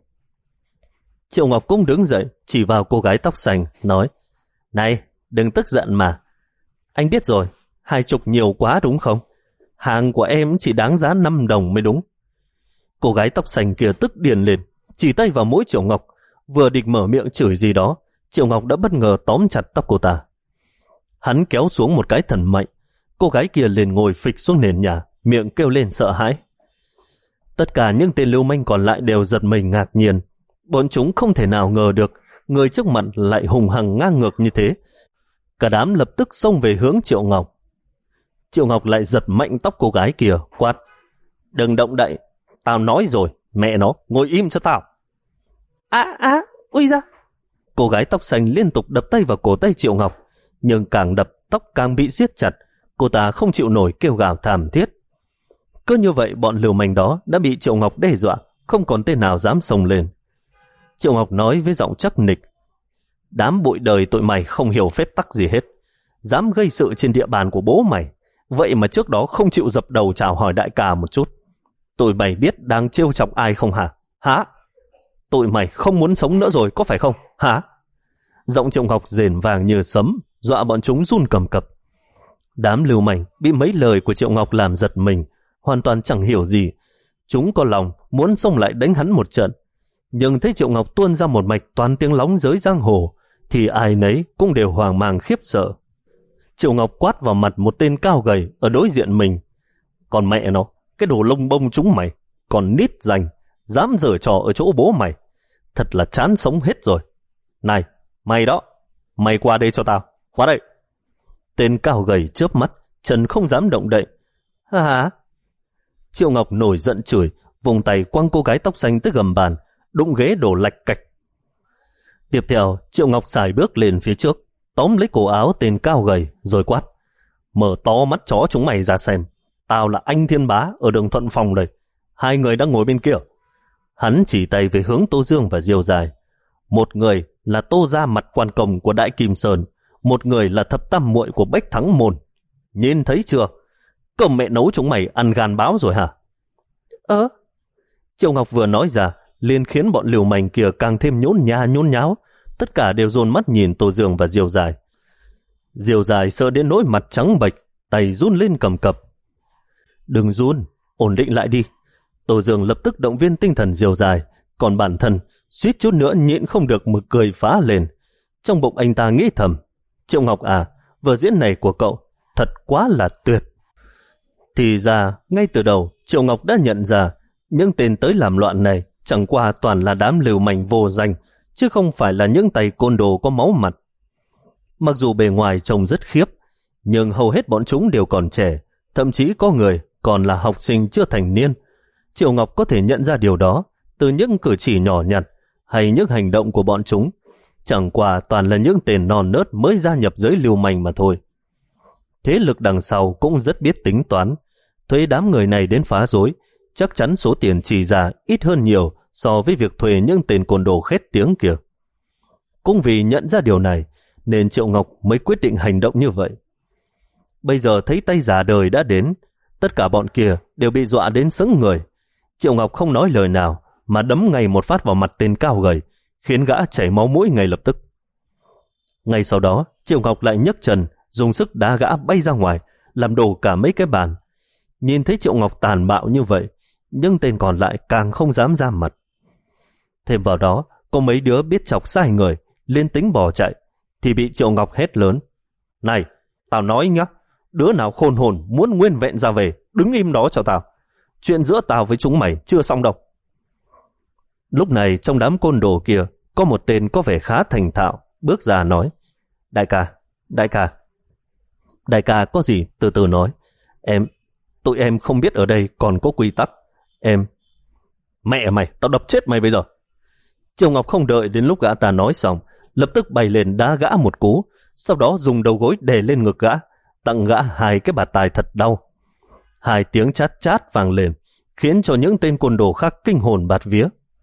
Triệu Ngọc cũng đứng dậy, chỉ vào cô gái tóc xanh, nói, này, đừng tức giận mà. Anh biết rồi, hai chục nhiều quá đúng không? Hàng của em chỉ đáng giá năm đồng mới đúng. Cô gái tóc xanh kia tức điên lên, chỉ tay vào mũi Triệu Ngọc, vừa định mở miệng chửi gì đó, Triệu Ngọc đã bất ngờ tóm chặt tóc cô ta. Hắn kéo xuống một cái thần mạnh, cô gái kia liền ngồi phịch xuống nền nhà, miệng kêu lên sợ hãi. Tất cả những tên lưu manh còn lại đều giật mình ngạc nhiên. Bọn chúng không thể nào ngờ được người trước mặt lại hùng hằng ngang ngược như thế. Cả đám lập tức xông về hướng Triệu Ngọc. Triệu Ngọc lại giật mạnh tóc cô gái kia, quát, đừng động đậy, tao nói rồi, mẹ nó, ngồi im cho tao. À, à, ui ra. Cô gái tóc xanh liên tục đập tay vào cổ tay Triệu Ngọc, nhưng càng đập tóc càng bị siết chặt, cô ta không chịu nổi kêu gào thảm thiết. Cứ như vậy bọn lưu manh đó đã bị Triệu Ngọc đe dọa, không còn tên nào dám xông lên. Triệu Ngọc nói với giọng chắc nịch, đám bụi đời tụi mày không hiểu phép tắc gì hết, dám gây sự trên địa bàn của bố mày, vậy mà trước đó không chịu dập đầu chào hỏi đại ca một chút. Tụi mày biết đang trêu chọc ai không hả? Hả? Tụi mày không muốn sống nữa rồi có phải không? Hả? Giọng Triệu Ngọc rền vàng như sấm, dọa bọn chúng run cầm cập. Đám lưu manh bị mấy lời của Triệu Ngọc làm giật mình, hoàn toàn chẳng hiểu gì. Chúng có lòng muốn xông lại đánh hắn một trận, nhưng thấy Triệu Ngọc tuôn ra một mạch toàn tiếng lóng giới giang hồ, thì ai nấy cũng đều hoang mang khiếp sợ. Triệu Ngọc quát vào mặt một tên cao gầy ở đối diện mình, còn mẹ nó, cái đồ lông bông chúng mày, còn nít danh, dám giở trò ở chỗ bố mày, thật là chán sống hết rồi. Này, mày đó, mày qua đây cho tao, qua đây. Tên cao gầy chớp mắt, chân không dám động đậy. Hả hả? Triệu Ngọc nổi giận chửi, vùng tay quăng cô gái tóc xanh tới gầm bàn, đụng ghế đổ lạch cạch. Tiếp theo, Triệu Ngọc xài bước lên phía trước, tóm lấy cổ áo tên cao gầy, rồi quát, mở to mắt chó chúng mày ra xem, tao là anh Thiên Bá ở đường Thuận Phong đây, hai người đang ngồi bên kia. Hắn chỉ tay về hướng Tô Dương và Diều Dài. Một người là Tô Gia mặt quan công của Đại Kim Sơn, một người là thập tam muội của Bách Thắng Môn. Nhìn thấy chưa? Cầm mẹ nấu chúng mày ăn gan báo rồi hả? Ơ? Triệu Ngọc vừa nói ra, liền khiến bọn liều manh kia càng thêm nhốn nha nhốn nháo. Tất cả đều dồn mắt nhìn Tô Dương và Diều Dài. Diều Dài sợ đến nỗi mặt trắng bệch, tay run lên cầm cập. Đừng run, ổn định lại đi. Tô Dương lập tức động viên tinh thần Diều Dài, còn bản thân suýt chút nữa nhịn không được mà cười phá lên. Trong bụng anh ta nghĩ thầm, Triệu Ngọc à, vở diễn này của cậu thật quá là tuyệt. Thì ra, ngay từ đầu, Triệu Ngọc đã nhận ra những tên tới làm loạn này chẳng qua toàn là đám lưu manh vô danh, chứ không phải là những tay côn đồ có máu mặt. Mặc dù bề ngoài trông rất khiếp, nhưng hầu hết bọn chúng đều còn trẻ, thậm chí có người còn là học sinh chưa thành niên. Triệu Ngọc có thể nhận ra điều đó từ những cử chỉ nhỏ nhặt hay những hành động của bọn chúng. Chẳng qua toàn là những tên non nớt mới gia nhập giới lưu manh mà thôi. Thế lực đằng sau cũng rất biết tính toán, thuê đám người này đến phá rối, chắc chắn số tiền chi ra ít hơn nhiều so với việc thuê những tên côn đồ khét tiếng kia. Cũng vì nhận ra điều này nên Triệu Ngọc mới quyết định hành động như vậy. Bây giờ thấy tay giả đời đã đến, tất cả bọn kia đều bị dọa đến sững người. Triệu Ngọc không nói lời nào mà đấm ngay một phát vào mặt tên cao gầy, khiến gã chảy máu mũi ngay lập tức. Ngay sau đó, Triệu Ngọc lại nhấc chân, dùng sức đá gã bay ra ngoài, làm đổ cả mấy cái bàn. Nhìn thấy Triệu Ngọc tàn bạo như vậy, nhưng tên còn lại càng không dám ra mặt. Thêm vào đó, có mấy đứa biết chọc sai người, liên tính bỏ chạy, thì bị Triệu Ngọc hét lớn. Này, tao nói nhá, đứa nào khôn hồn muốn nguyên vẹn ra về, đứng im đó cho tao. Chuyện giữa tao với chúng mày chưa xong đâu. Lúc này trong đám côn đồ kia, có một tên có vẻ khá thành thạo, bước ra nói. Đại ca, đại ca. Đại ca có gì từ từ nói. Em, tụi em không biết ở đây còn có quy tắc. Em... Mẹ mày, tao đập chết mày bây giờ. Triệu Ngọc không đợi đến lúc gã ta nói xong, lập tức bay lên đá gã một cú, sau đó dùng đầu gối đè lên ngực gã, tặng gã hai cái bạt tai thật đau. Hai tiếng chát chát vang lên, khiến cho những tên côn đồ khác kinh hồn bạt vía.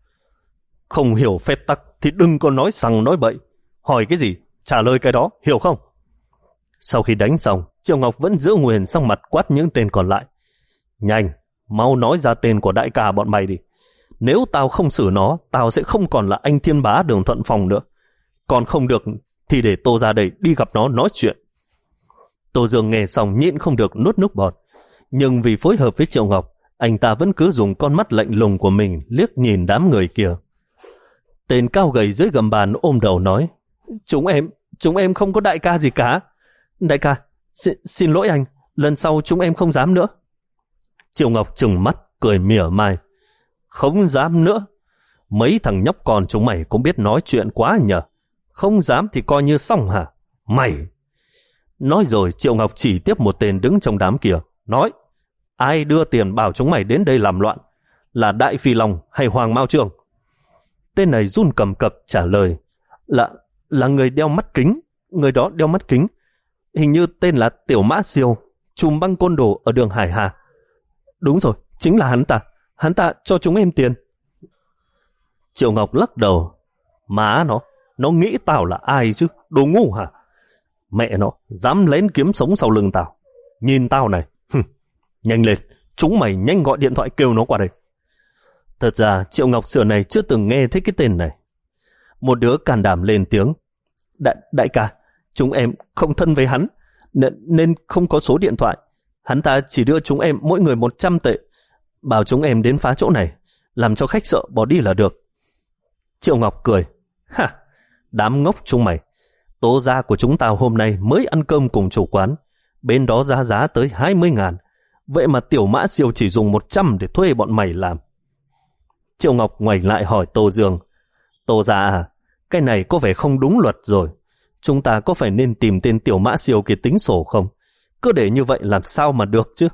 Không hiểu phép tắc thì đừng có nói sằng nói bậy. Hỏi cái gì, trả lời cái đó, hiểu không? Sau khi đánh xong, Triệu Ngọc vẫn giữ nguyên sang mặt quát những tên còn lại. Nhanh, mau nói ra tên của đại ca bọn mày đi. Nếu tao không xử nó, tao sẽ không còn là anh Thiên Bá Đường Thuận Phong nữa. Còn không được thì để Tô ra đây đi gặp nó nói chuyện. Tô Dương nghe xong nhịn không được nuốt nước bọt. Nhưng vì phối hợp với Triệu Ngọc, anh ta vẫn cứ dùng con mắt lạnh lùng của mình liếc nhìn đám người kia. Tên cao gầy dưới gầm bàn ôm đầu nói. Chúng em, chúng em không có đại ca gì cả. Đại ca, xin, xin lỗi anh, lần sau chúng em không dám nữa. Triệu Ngọc trừng mắt, cười mỉa mai. Không dám nữa? Mấy thằng nhóc con chúng mày cũng biết nói chuyện quá nhờ. Không dám thì coi như xong hả? Mày! Nói rồi Triệu Ngọc chỉ tiếp một tên đứng trong đám kia. Nói, ai đưa tiền bảo chúng mày đến đây làm loạn? Là Đại Phi Long hay Hoàng Mao Trương? Tên này run cầm cập trả lời. Là, là người đeo mắt kính. Người đó đeo mắt kính. Hình như tên là Tiểu Mã Siêu, trùm băng côn đồ ở đường Hải Hà. Đúng rồi, chính là hắn ta. Hắn ta cho chúng em tiền. Triệu Ngọc lắc đầu. Má nó, nó nghĩ tao là ai chứ, đồ ngu hả? Mẹ nó, dám lén kiếm sống sau lưng tao. Nhìn tao này. Nhanh lên, chúng mày nhanh gọi điện thoại kêu nó qua đây. Thật ra Triệu Ngọc xưa này chưa từng nghe thấy cái tên này. Một đứa can đảm lên tiếng. Đại, đại ca, chúng em không thân với hắn, nên, nên không có số điện thoại. Hắn ta chỉ đưa chúng em mỗi người một trăm tệ, bảo chúng em đến phá chỗ này, làm cho khách sợ bỏ đi là được. Triệu Ngọc cười. Ha, đám ngốc chúng mày. Tố gia của chúng tao hôm nay mới ăn cơm cùng chủ quán, bên đó giá giá tới hai mươi ngàn. Vậy mà Tiểu Mã Siêu chỉ dùng một trăm để thuê bọn mày làm. Triệu Ngọc ngoảnh lại hỏi Tô Dương. Tô gia à, cái này có vẻ không đúng luật rồi. Chúng ta có phải nên tìm tên Tiểu Mã Siêu kia tính sổ không? Cứ để như vậy làm sao mà được chứ?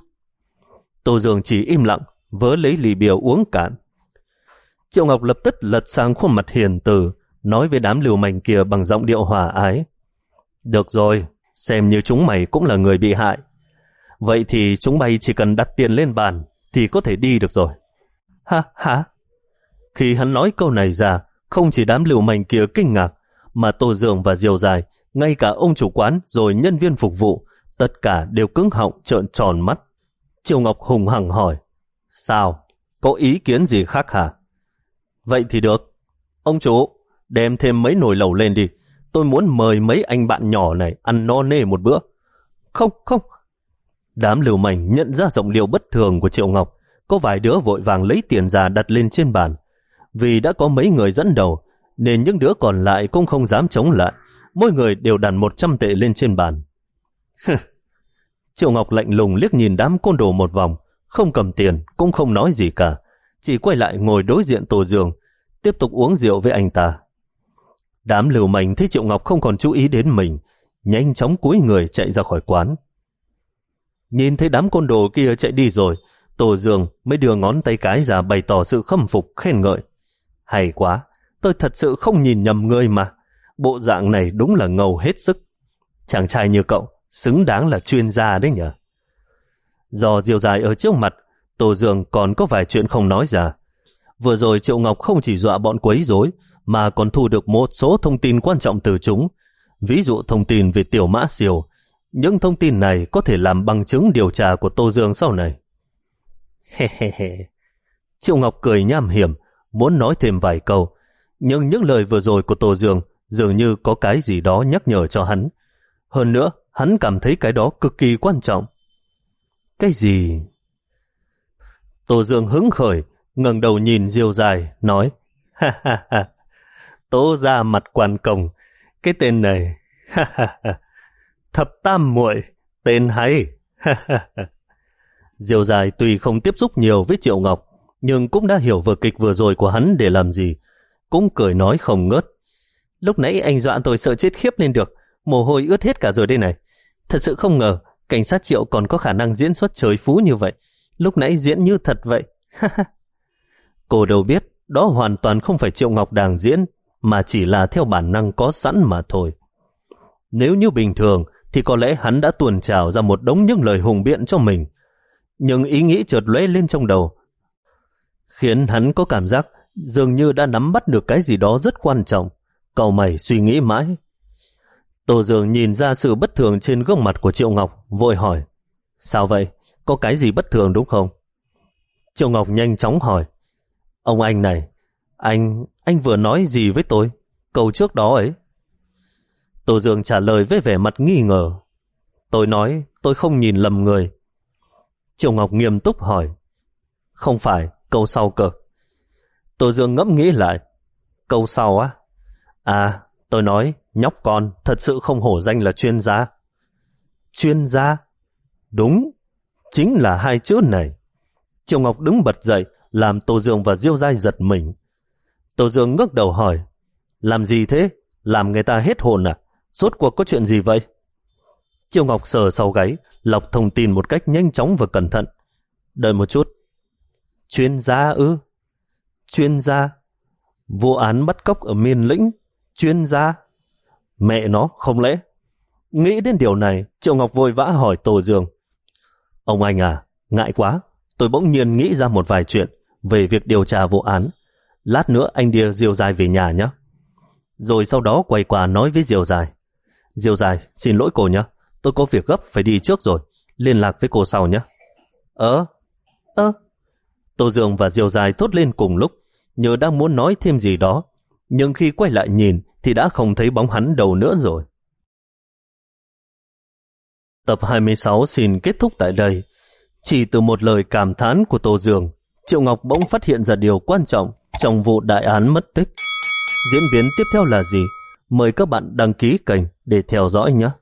Tô Dương chỉ im lặng, vớ lấy ly bia uống cạn. Triệu Ngọc lập tức lật sang khuôn mặt hiền từ, nói với đám lưu manh kia bằng giọng điệu hòa ái. Được rồi, xem như chúng mày cũng là người bị hại. Vậy thì chúng mày chỉ cần đặt tiền lên bàn thì có thể đi được rồi. Ha ha. Khi hắn nói câu này ra, không chỉ đám lưu manh kia kinh ngạc, mà Tô Dương và Diều Dài, ngay cả ông chủ quán rồi nhân viên phục vụ, tất cả đều cứng họng trợn tròn mắt. Triệu Ngọc hùng hằng hỏi. Sao? Có ý kiến gì khác hả? Vậy thì được. Ông chủ, đem thêm mấy nồi lẩu lên đi. Tôi muốn mời mấy anh bạn nhỏ này ăn no nê một bữa. Không, không. Đám lưu manh nhận ra giọng điệu bất thường của Triệu Ngọc. Có vài đứa vội vàng lấy tiền ra đặt lên trên bàn. Vì đã có mấy người dẫn đầu, nên những đứa còn lại cũng không dám chống lại. Mỗi người đều đặt một trăm tệ lên trên bàn. Triệu Ngọc lạnh lùng liếc nhìn đám côn đồ một vòng, không cầm tiền, cũng không nói gì cả, chỉ quay lại ngồi đối diện Tô Dương, tiếp tục uống rượu với anh ta. Đám lưu manh thấy Triệu Ngọc không còn chú ý đến mình, nhanh chóng cúi người chạy ra khỏi quán. Nhìn thấy đám côn đồ kia chạy đi rồi, Tô Dương mới đưa ngón tay cái ra bày tỏ sự khâm phục khen ngợi. Hay quá, tôi thật sự không nhìn nhầm ngươi mà. Bộ dạng này đúng là ngầu hết sức. Chàng trai như cậu xứng đáng là chuyên gia đấy nhỉ. Do Diều Dài ở trước mặt, Tô Dương còn có vài chuyện không nói ra. Vừa rồi Triệu Ngọc không chỉ dọa bọn quấy rối, mà còn thu được một số thông tin quan trọng từ chúng. Ví dụ thông tin về Tiểu Mã Siêu. Những thông tin này có thể làm bằng chứng điều tra của Tô Dương sau này. He he he. Triệu Ngọc cười nham hiểm, muốn nói thêm vài câu. Nhưng những lời vừa rồi của Tô Dương dường như có cái gì đó nhắc nhở cho hắn. Hơn nữa, hắn cảm thấy cái đó cực kỳ quan trọng. Cái gì? Tô Dương hứng khởi, ngẩng đầu nhìn Diêu Dài, nói, ha ha ha, Tố ra mặt quan công, cái tên này, ha ha ha, thập tam muội, tên hay, ha ha ha. Diêu Dài tuy không tiếp xúc nhiều với Triệu Ngọc, nhưng cũng đã hiểu vở kịch vừa rồi của hắn để làm gì, cũng cười nói không ngớt. Lúc nãy anh dọa tôi sợ chết khiếp lên được, mồ hôi ướt hết cả rồi đây này. Thật sự không ngờ, cảnh sát Triệu còn có khả năng diễn xuất trời phú như vậy. Lúc nãy diễn như thật vậy. Cô đâu biết, đó hoàn toàn không phải Triệu Ngọc đang diễn, mà chỉ là theo bản năng có sẵn mà thôi. Nếu như bình thường, thì có lẽ hắn đã tuồn trào ra một đống những lời hùng biện cho mình. Nhưng ý nghĩ chợt lóe lên trong đầu, khiến hắn có cảm giác dường như đã nắm bắt được cái gì đó rất quan trọng. Cau mày suy nghĩ mãi. Tô Dương nhìn ra sự bất thường trên gương mặt của Triệu Ngọc, vội hỏi, sao vậy? Có cái gì bất thường đúng không? Triệu Ngọc nhanh chóng hỏi, ông anh này, anh, anh vừa nói gì với tôi? Câu trước đó ấy. Tô Dương trả lời với vẻ mặt nghi ngờ, tôi nói tôi không nhìn lầm người. Triệu Ngọc nghiêm túc hỏi, không phải, câu sau cơ. Tô Dương ngẫm nghĩ lại, câu sau á? À, tôi nói, nhóc con thật sự không hổ danh là chuyên gia. Chuyên gia? Đúng, chính là hai chữ này. Triệu Ngọc đứng bật dậy, làm Tô Dương và Diêu Giai giật mình. Tô Dương ngước đầu hỏi, làm gì thế? Làm người ta hết hồn à? Rốt cuộc có chuyện gì vậy? Triệu Ngọc sờ sau gáy, lọc thông tin một cách nhanh chóng và cẩn thận. Đợi một chút. Chuyên gia ư? Chuyên gia? Vụ án bắt cóc ở Miên Lĩnh? Chuyên gia? Mẹ nó, không lẽ? Nghĩ đến điều này, Triệu Ngọc vội vã hỏi Tô Dương. Ông anh à, ngại quá. Tôi bỗng nhiên nghĩ ra một vài chuyện về việc điều tra vụ án. Lát nữa anh đưa Diêu Dài về nhà nhé. Rồi sau đó quay qua nói với Diêu Dài. Diêu Dài, xin lỗi cô nhé. Tôi có việc gấp phải đi trước rồi. Liên lạc với cô sau nhé. Ơ? Ơ? Tô Dương và Diêu Dài thốt lên cùng lúc, như đang muốn nói thêm gì đó. Nhưng khi quay lại nhìn thì đã không thấy bóng hắn đâu nữa rồi. Tập hai mươi sáu xin kết thúc tại đây. Chỉ từ một lời cảm thán của Tô Dương, Triệu Ngọc bỗng phát hiện ra điều quan trọng trong vụ đại án mất tích. Diễn biến tiếp theo là gì? Mời các bạn đăng ký kênh để theo dõi nhé.